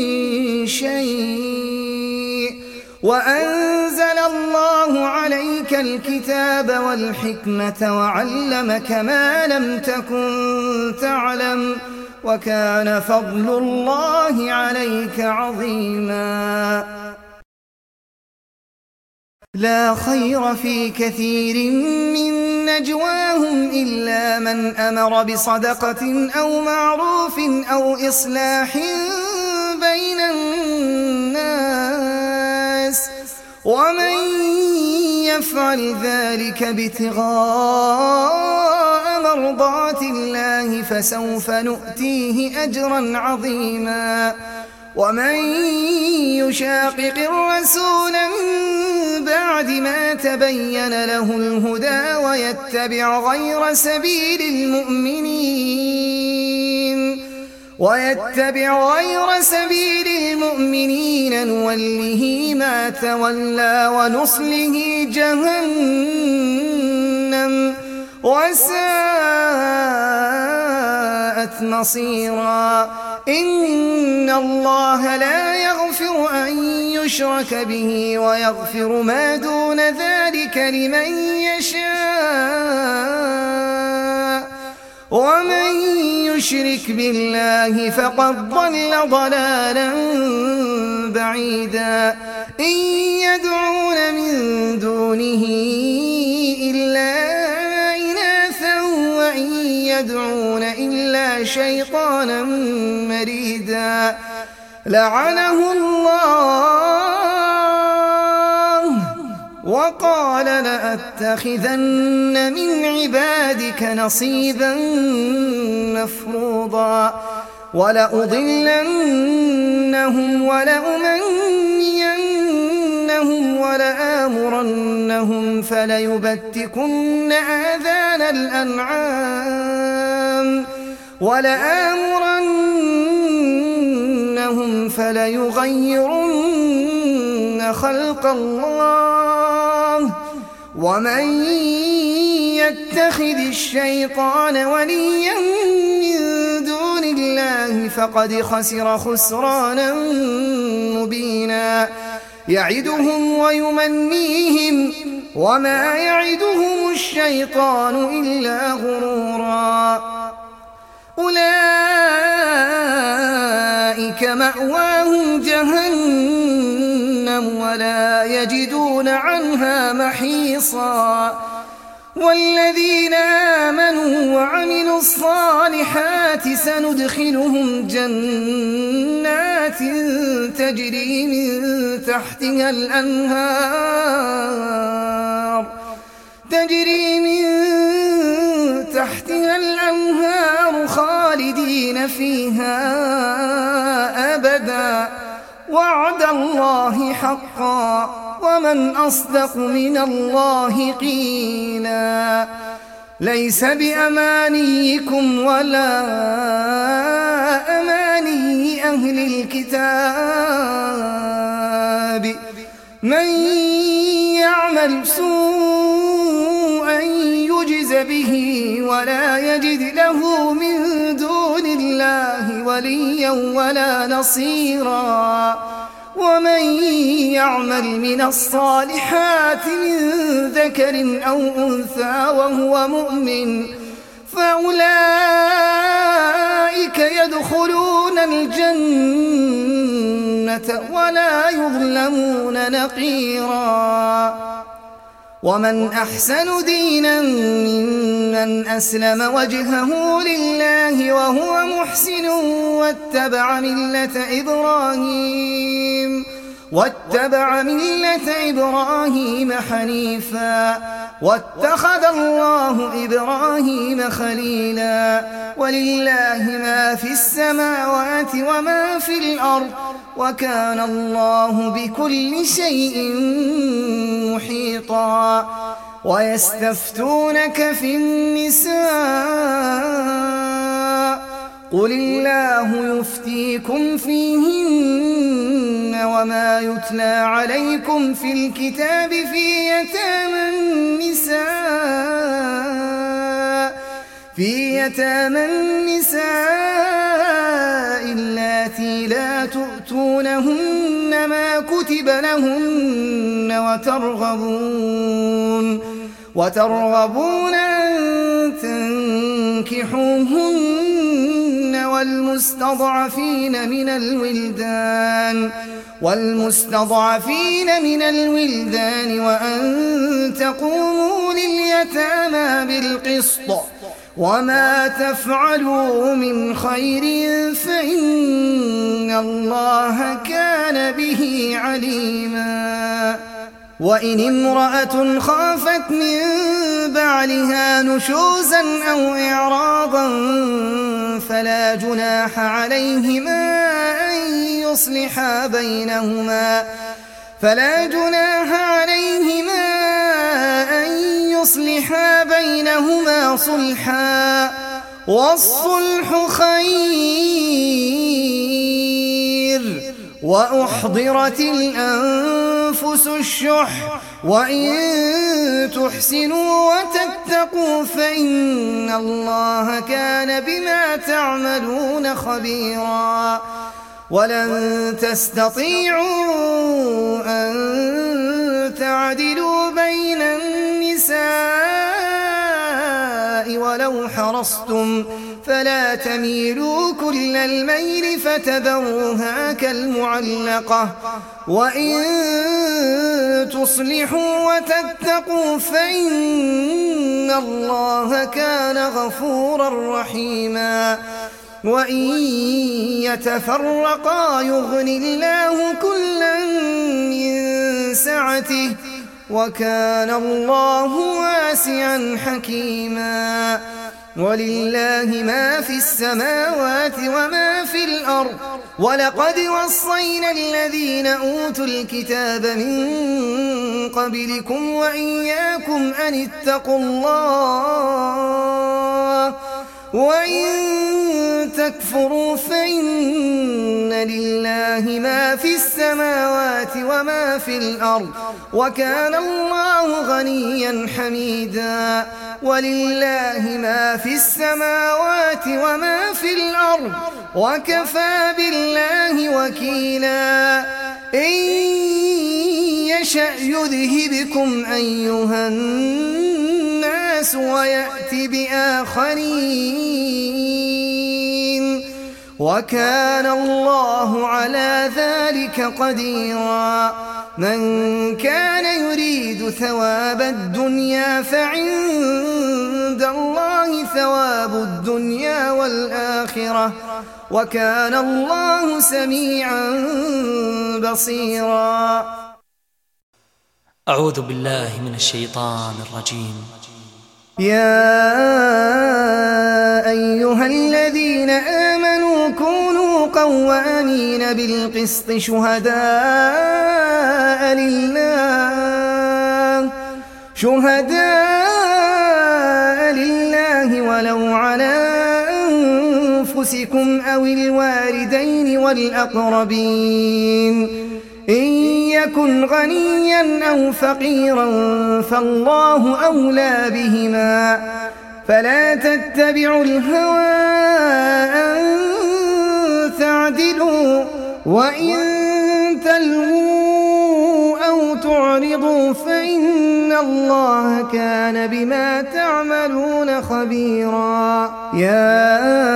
شيء. وأنزل الله عليك الكتاب والحكمة وعلمك ما لم تكن تعلم وكان فضل الله عليك عظيما. لا خير في كثير من نجواهم إلا من أمر بصدقة أو معروف أو إصلاح بين الناس ومن يفعل ذلك ابتغاء مرضات الله فسوف نؤتيه أجرا عظيما. ومن يشاقق الرسول من بعد ما تبين له الهدى ويتبع غير سبيل المؤمنين ويتبع غير سبيل المؤمنين نوله ما تولى ونصله جهنم وساءت مصيرا. إن الله لا يغفر أن يشرك به ويغفر ما دون ذلك لمن يشاء ومن يشرك بالله فقد ضل ضلالا بعيدا. إن يدعون من دونه إلا إناثا وإن يدعون إلا شيطانا مريدا. لعنه الله وقال لأتخذن من عبادك نصيبا مفروضا ولأضلنهم ولأمنينهم ولآمرنهم فليبتكن آذان الأنعام ولآمرنهم فليغيرن خلق الله ومن يتخذ الشيطان وليا من دون الله فقد خسر خسرانا مبينا. يعدهم ويمنيهم وما يعدهم الشيطان إلا غرورا. أولئك مأواهم جهنم ولا يجدون عنها محيصا. والذين آمنوا وعملوا الصالحات سندخلهم جنات تجري من تحتها الأنهار تجري من تحتها الأنهار خالدين فيها أبدا وعد الله حقا ومن أصدق من الله قيلا. ليس بأمانيكم ولا أماني أهل الكتاب من يعمل سوءا يجز به ولا يجد له من دون الله وليا ولا نصيرا. ومن يعمل من الصالحات من ذكر أو أنثى وهو مؤمن فأولئك يدخلون الجنة ولا يظلمون نقيرا. ومن أحسن دينا ممن أسلم وجهه لله وهو محسن واتبع ملة إبراهيم واتبع ملة إبراهيم حنيفا واتخذ الله إبراهيم خليلا ولله ما في السماوات وما في الأرض وكان الله بكل شيء محيطا ويستفتونك في النساء قل الله يفتيكم فيهن وما يتلى عليكم في الكتاب في يتامى النساء في يتامى النساء اللاتي لا تؤتونهن ما كتب لهن وترغبون وترغبون أن تنكحوهن والمستضعفين من الولدان والمستضعفين من الولدان وأن تقوموا لليتامى بالقسط وما تفعلوا من خير فإن الله كان به عليما وإن امرأة خافت من بعلها نشوزا أو إعراضا فلا جناح عليهما أن يصلحا بينهما فلا جناح عليهما أن يصلحا بينهما صلحا والصلح خير وأحضرت الأنفس الشح وإن تحسنوا وتتقوا فإن الله كان بما تعملون خبيرا ولن تستطيعوا أن تعدلوا بين النساء ولو حرصتم فلا تميلوا كل الميل فتذروها كالمعلقة وإن تصلحوا وتتقوا فإن الله كان غفورا رحيما وإن يتفرقا يغن الله كلا من سعته وكان الله واسعا حكيما ولله ما في السماوات وما في الأرض ولقد وصينا الذين أوتوا الكتاب من قبلكم وإياكم أن اتقوا الله وإن تكفروا فإن لله ما في السماوات وما في الأرض وكان الله غنيا حميدا ولله ما في السماوات وما في الأرض وكفى بالله وكيلا إن يشأ يذهبكم أيها الناس ويأتي بآخرين وكان الله على ذلك قديرا من كان يريد ثواب الدنيا فعند الله ثواب الدنيا والآخرة وكان الله سميعا بصيرا. أعوذ بالله من الشيطان الرجيم. يا أيها الذين آمنوا كونوا قوامين بالقسط شهداء لله شهداء لله ولو على أنفسكم أو الوالدين والأقربين إن يكن غنيا أو فقيرا فالله أولى بهما فلا تتبعوا الهوى أن تعدلوا وإن تلووا أو تعرضوا فإن الله كان بما تعملون خبيرا. يا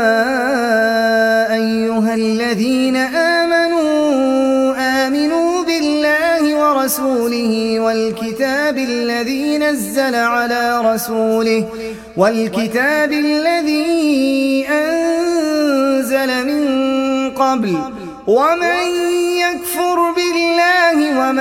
أيها الذين آمنوا آمنوا بالله ورسوله والكتاب الذي نزل على رسوله والكتاب الذي أنزل من قبل ومن يكفر بالله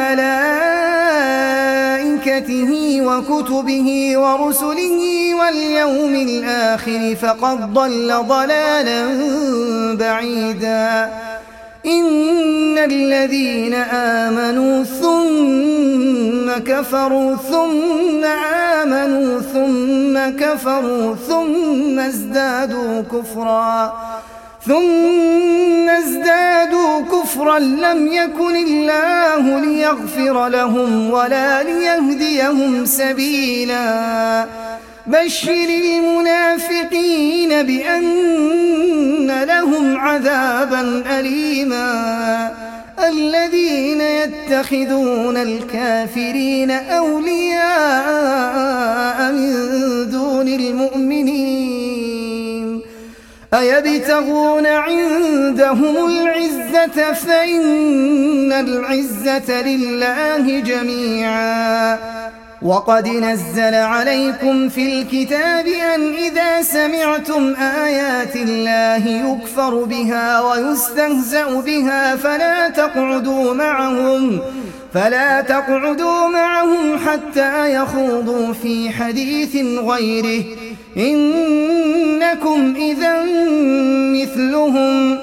وملائكته وكتبه ورسله واليوم الآخر فقد ضل ضلالا بعيدا إن الذين آمنوا ثم كفروا ثم آمنوا ثم كفروا ثم ازدادوا كفرا ثم ازدادوا كفرا لم يكن الله ليغفر لهم ولا ليهديهم سبيلا بشر المنافقين بأن لهم عذابا أليما الذين يتخذون الكافرين أولياء من دون المؤمنين أيبتغون عندهم العزة فإن العزة لله جميعا وقد نزل عليكم في الكتاب أن إذا سمعتم آيات الله يكفر بها ويستهزأ بها فلا تقعدوا معهم فلا تقعدوا معهم حتى يخوضوا في حديث غيره إنكم إذا مثلهم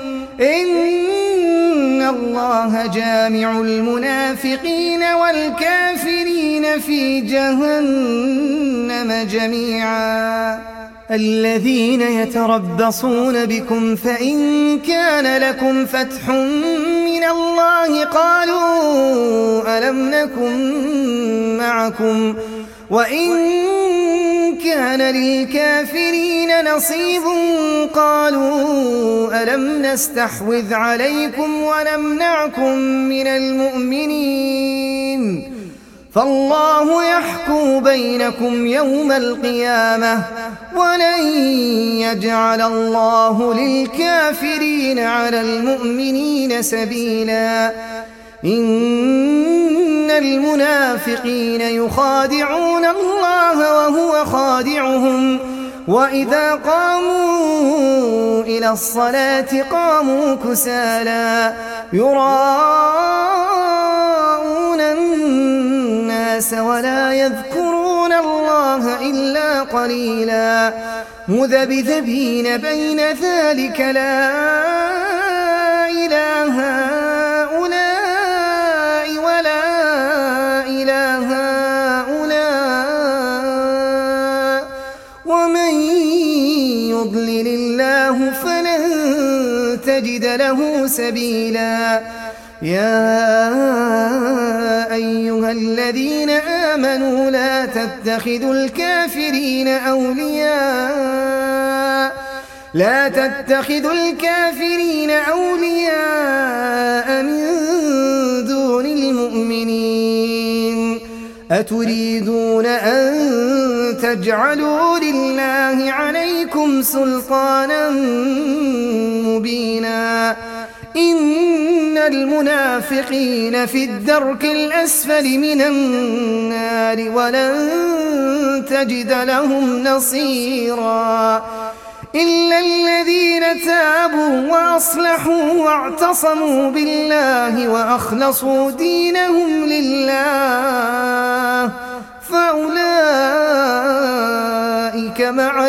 إن الله جامع المنافقين والكافرين في جهنم جميعا الذين يتربصون بكم فإن كان لكم فتح من الله قالوا ألم نكن معكم وإن كان للكافرين نصيب قالوا ألم نستحوذ عليكم ونمنعكم من المؤمنين فالله يحكم بينكم يوم القيامة ولن يجعل الله للكافرين على المؤمنين سبيلا إن المنافقين يخادعون الله وهو خادعهم وإذا قاموا إلى الصلاة قاموا كسالى يراءون الناس ولا يذكرون الله إلا قليلا مذبذبين بين ذلك لا إله هؤلاء ولا إله هؤلاء ومن يضلل الله فلن تجد له سبيلا يا أيها الذين آمنوا لا تتخذوا الكافرين أولياء لا تتخذوا الكافرين أولياء من دون المؤمنين أتريدون أن تجعلوا لله عليكم سلطانا مبينا إن المنافقين في الدرك الأسفل من النار ولن تجد لهم نصيرا إلا الذين تابوا وأصلحوا واعتصموا بالله وأخلصوا دينهم لله فأولئك مع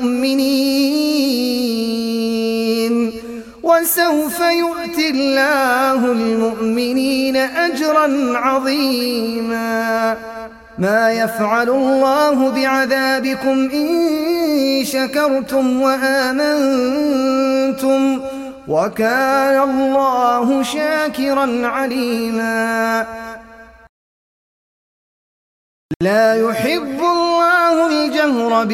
المؤمنين وسوف يؤتي الله المؤمنين أجرا عظيما ما يفعل الله بعذابكم إن شكرتم وآمنتم وكان الله شاكرا عليما لا يحب الله الجهر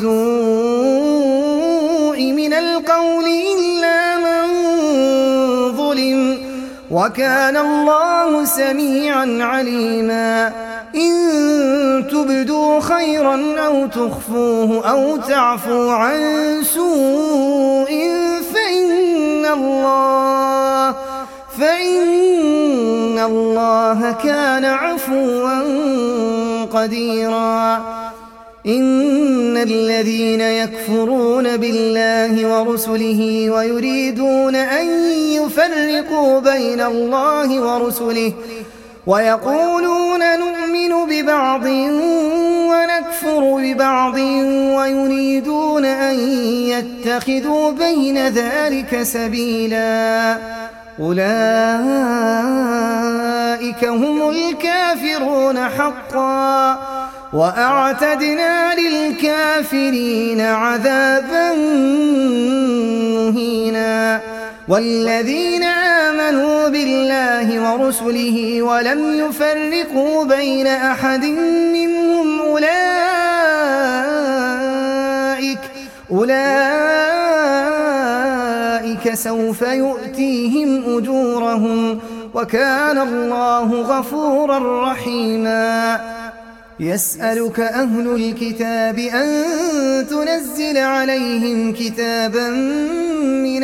بالسوء من القول إلا من ظلم وكان الله سميعا عليما إن تبدوا خيرا أو تخفوه أو تعفوا عن سوء فإن الله فإن الله كان عفوا قديرا إن الذين يكفرون بالله ورسله ويريدون أن يفرقوا بين الله ورسله ويقولون نؤمن ببعض ونكفر ببعض ويريدون أن يتخذوا بين ذلك سبيلا أولئك هم الكافرون حقا وأعتدنا للكافرين عذابا مهينا والذين آمنوا بالله ورسله ولم يفرقوا بين أحد منهم أولئك أولئك سوف يؤتيهم أجورهم وكان الله غفورا رحيما يسألك أهل الكتاب أن تنزل عليهم كتابا من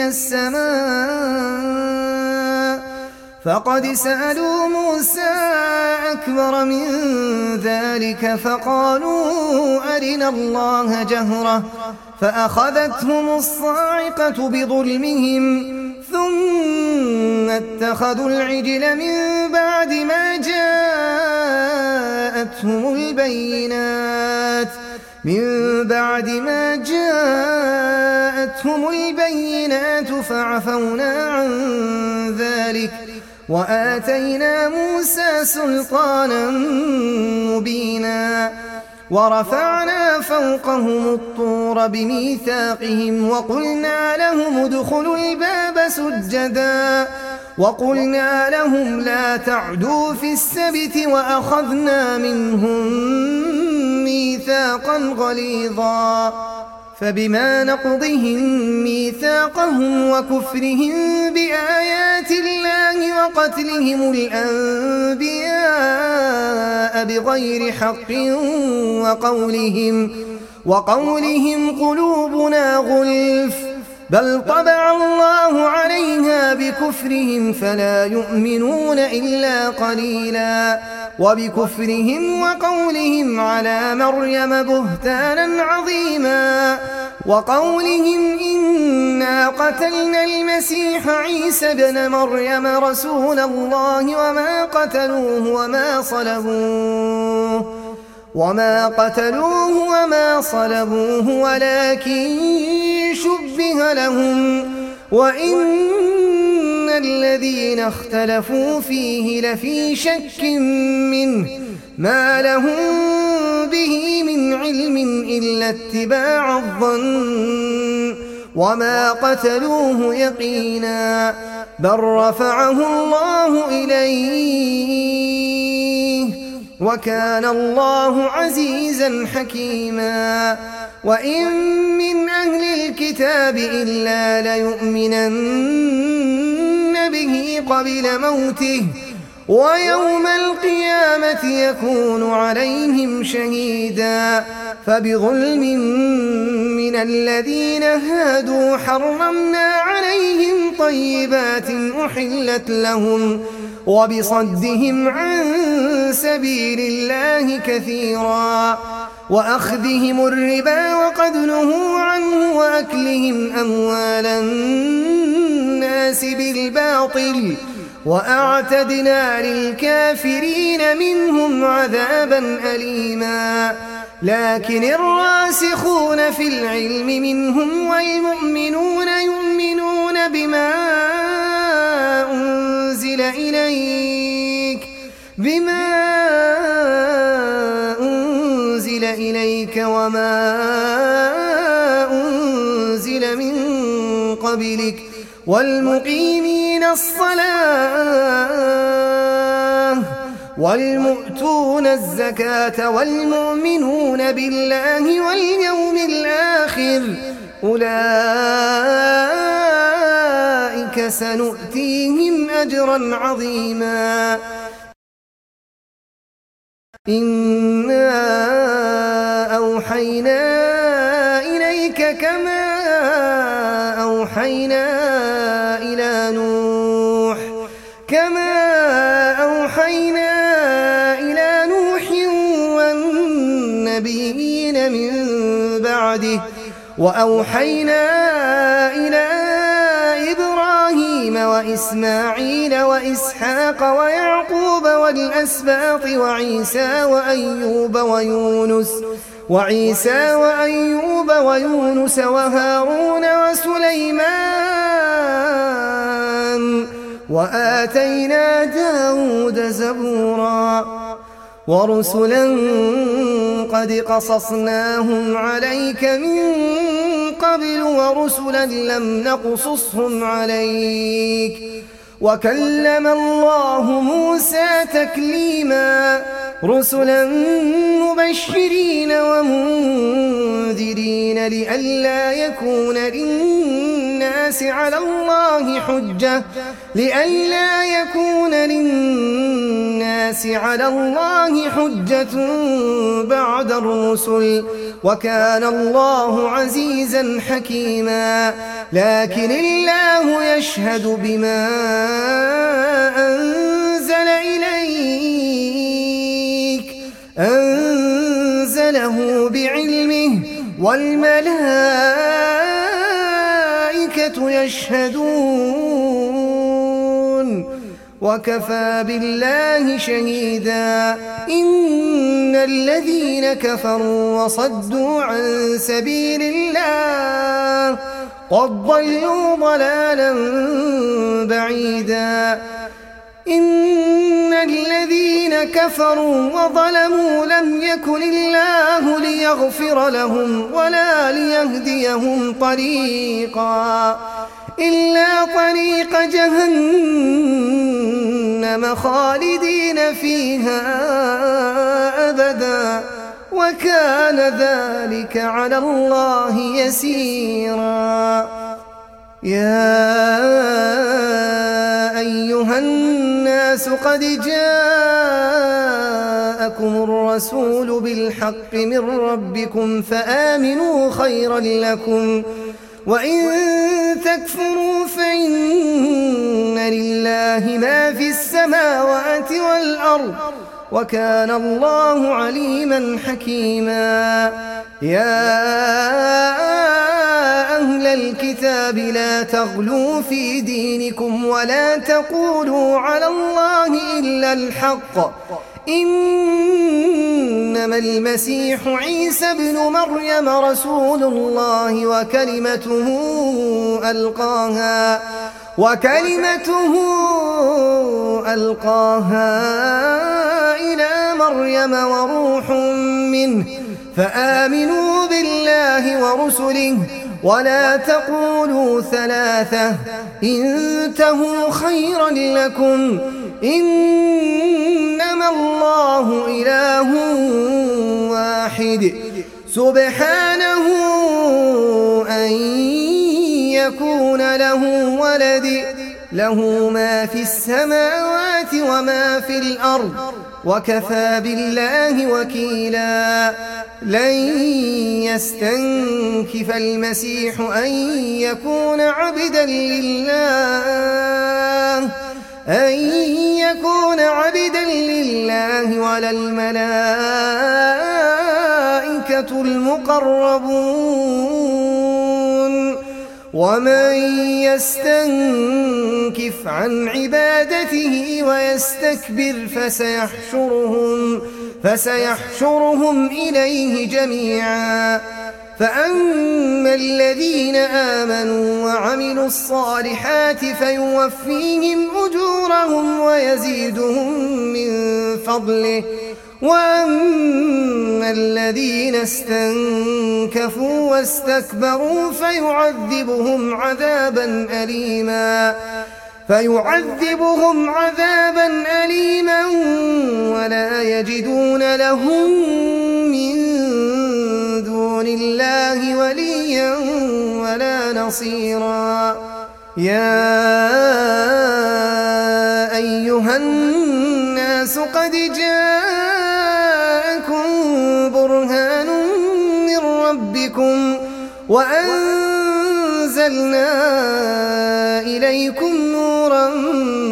السماء فقد سألوا موسى أكبر من ذلك فقالوا أرنا الله جهرة فأخذتهم الصاعقة بظلمهم ثم اتخذوا العجل من بعد ما جاءتهم البينات من بعد ما جاءتهم البينات فعفونا عن ذلك وآتينا موسى سلطانا مبينا ورفعنا فوقهم الطور بميثاقهم وقلنا لهم ادخلوا الباب سجدا وقلنا لهم لا تعدوا في السبت وأخذنا منهم ميثاقا غليظا فبما نقضهم ميثاقهم وكفرهم بآيات الله وقتلهم الأنبياء بغير حق وقولهم, وقولهم قلوبنا غلف بل طبع الله عليها بكفرهم فلا يؤمنون إلا قليلا وبكفرهم وقولهم على مريم بهتانا عظيما وقولهم إنا قتلنا المسيح عيسى ابن مريم رسول الله وما قتلوه وما صلبوه وما قتلوه وما صلبوه ولكن شبه لهم وإن الذين اختلفوا فيه لفي شك منه ما لهم به من علم إلا اتباع الظن وما قتلوه يقينا بل رفعه الله إليه وكان الله عزيزا حكيما وإن من أهل الكتاب إلا ليؤمنن به قبل موته ويوم القيامة يكون عليهم شهيدا فبظلم من الذين هادوا حرمنا عليهم طيبات أحلت لهم وبصدهم عن سبيل الله كثيرا وأخذهم الربا وقد نهوا عنه وأكلهم أموال الناس بالباطل وأعتدنا للكافرين منهم عذابا أليما لكن الراسخون في العلم منهم والمؤمنون يؤمنون بما أنزل إليك بما أنزل إليك وما أنزل من قبلك والمقيمين الصلاة والمؤتون الزكاة والمؤمنون بالله واليوم الآخر أولئك سنؤتيهم أجرا عظيما إنا أوحينا إليك كما أوحينا إلى نوح كما أوحينا إلى نوح والنبيين من بعده وأوحينا إلى إبراهيم وإسماعيل وإسحاق ويعقوب والأسباط وعيسى وأيوب ويونس وعيسى وأيوب ويونس وهارون وسليمان وآتينا داود زبورا ورسلا قد قصصناهم عليك من قبل ورسلا لم نقصصهم عليك وكلم الله موسى تكليما رسلا مبشرين ومنذرين لئلا يكون للناس على الله حجة لئلا يكون للناس على الله حجة بعد الرسل وكان الله عزيزا حكيما لكن الله يشهد بما أنزل إليك أنزله بعلمه والملائكة يشهدون وكفى بالله شهيدا إن الذين كفروا وصدوا عن سبيل الله قد ضلوا ضلالا بعيدا إن الذين كفروا وظلموا لم يكن الله ليغفر لهم ولا ليهديهم طريقا إلا طريق جهنم خالدين فيها أبدا وكان ذلك على الله يسيرا يا أيها الناس قد جاءكم الرسول بالحق من ربكم فآمنوا خيرا لكم وإن تكفروا فإن لله ما في السماوات والأرض وكان الله عليما حكيما يا أهل الكتاب لا تغلوا في دينكم ولا تقولوا على الله إلا الحق إنما المسيح عيسى ابن مريم رسول الله وكلمته ألقاها وكلمته ألقاها إلى مريم وروح منه فآمنوا بالله ورسله ولا تقولوا ثلاثة انتهوا خيرا لكم إنما الله إله واحد سبحانه أن يكون له ولد له ما في السماوات وما في الأرض وكفى بالله وكيلا لن يستنكف المسيح أن يكون عبدا لله أن يكون عبدا لله ولا الملائكة المقربون ومن يستنكف عن عبادته ويستكبر فسيحشرهم فسيحشرهم إليه جميعا فأما الذين آمنوا وعملوا الصالحات فيوفيهم أجورهم ويزيدهم من فضله وأما الذين استنكفوا واستكبروا فيعذبهم عذابا أليما فيعذبهم عذابا أليما ولا يجدون لهم من دون الله وليا ولا نصيرا يا أيها الناس قد جاءكم برهان من ربكم وأنزلنا إليكم نورا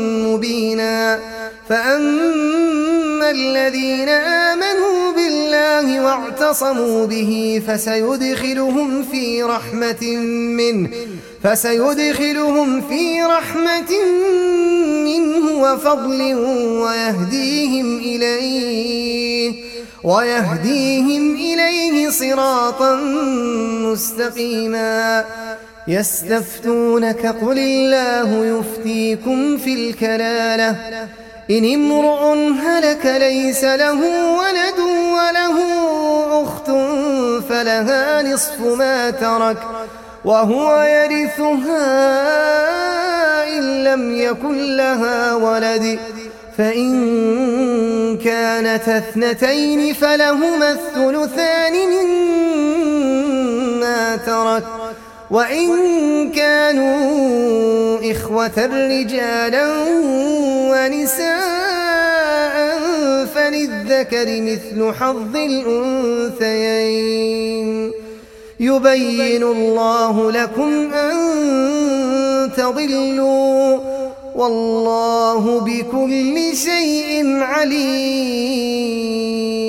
مبينا فأما الذين آمنوا بالله الله واعتصموا به فسيدخلهم في رحمة منه فسيدخلهم في رحمة منه وفضل ويهديهم إليه ويهديهم إليه صراطا مستقيما. يستفتونك قل الله يفتيكم في الكلالة إن امرؤ هلك ليس له ولد وله أخت فلها نصف ما ترك وهو يرثها إن لم يكن لها ولد فإن كانت اثنتين فلهما الثلثان مما ترك وإن كانوا إخوة رجالا ونساء فللذكر مثل حظ الأنثيين يبين الله لكم أن تضلوا والله بكل شيء عليم.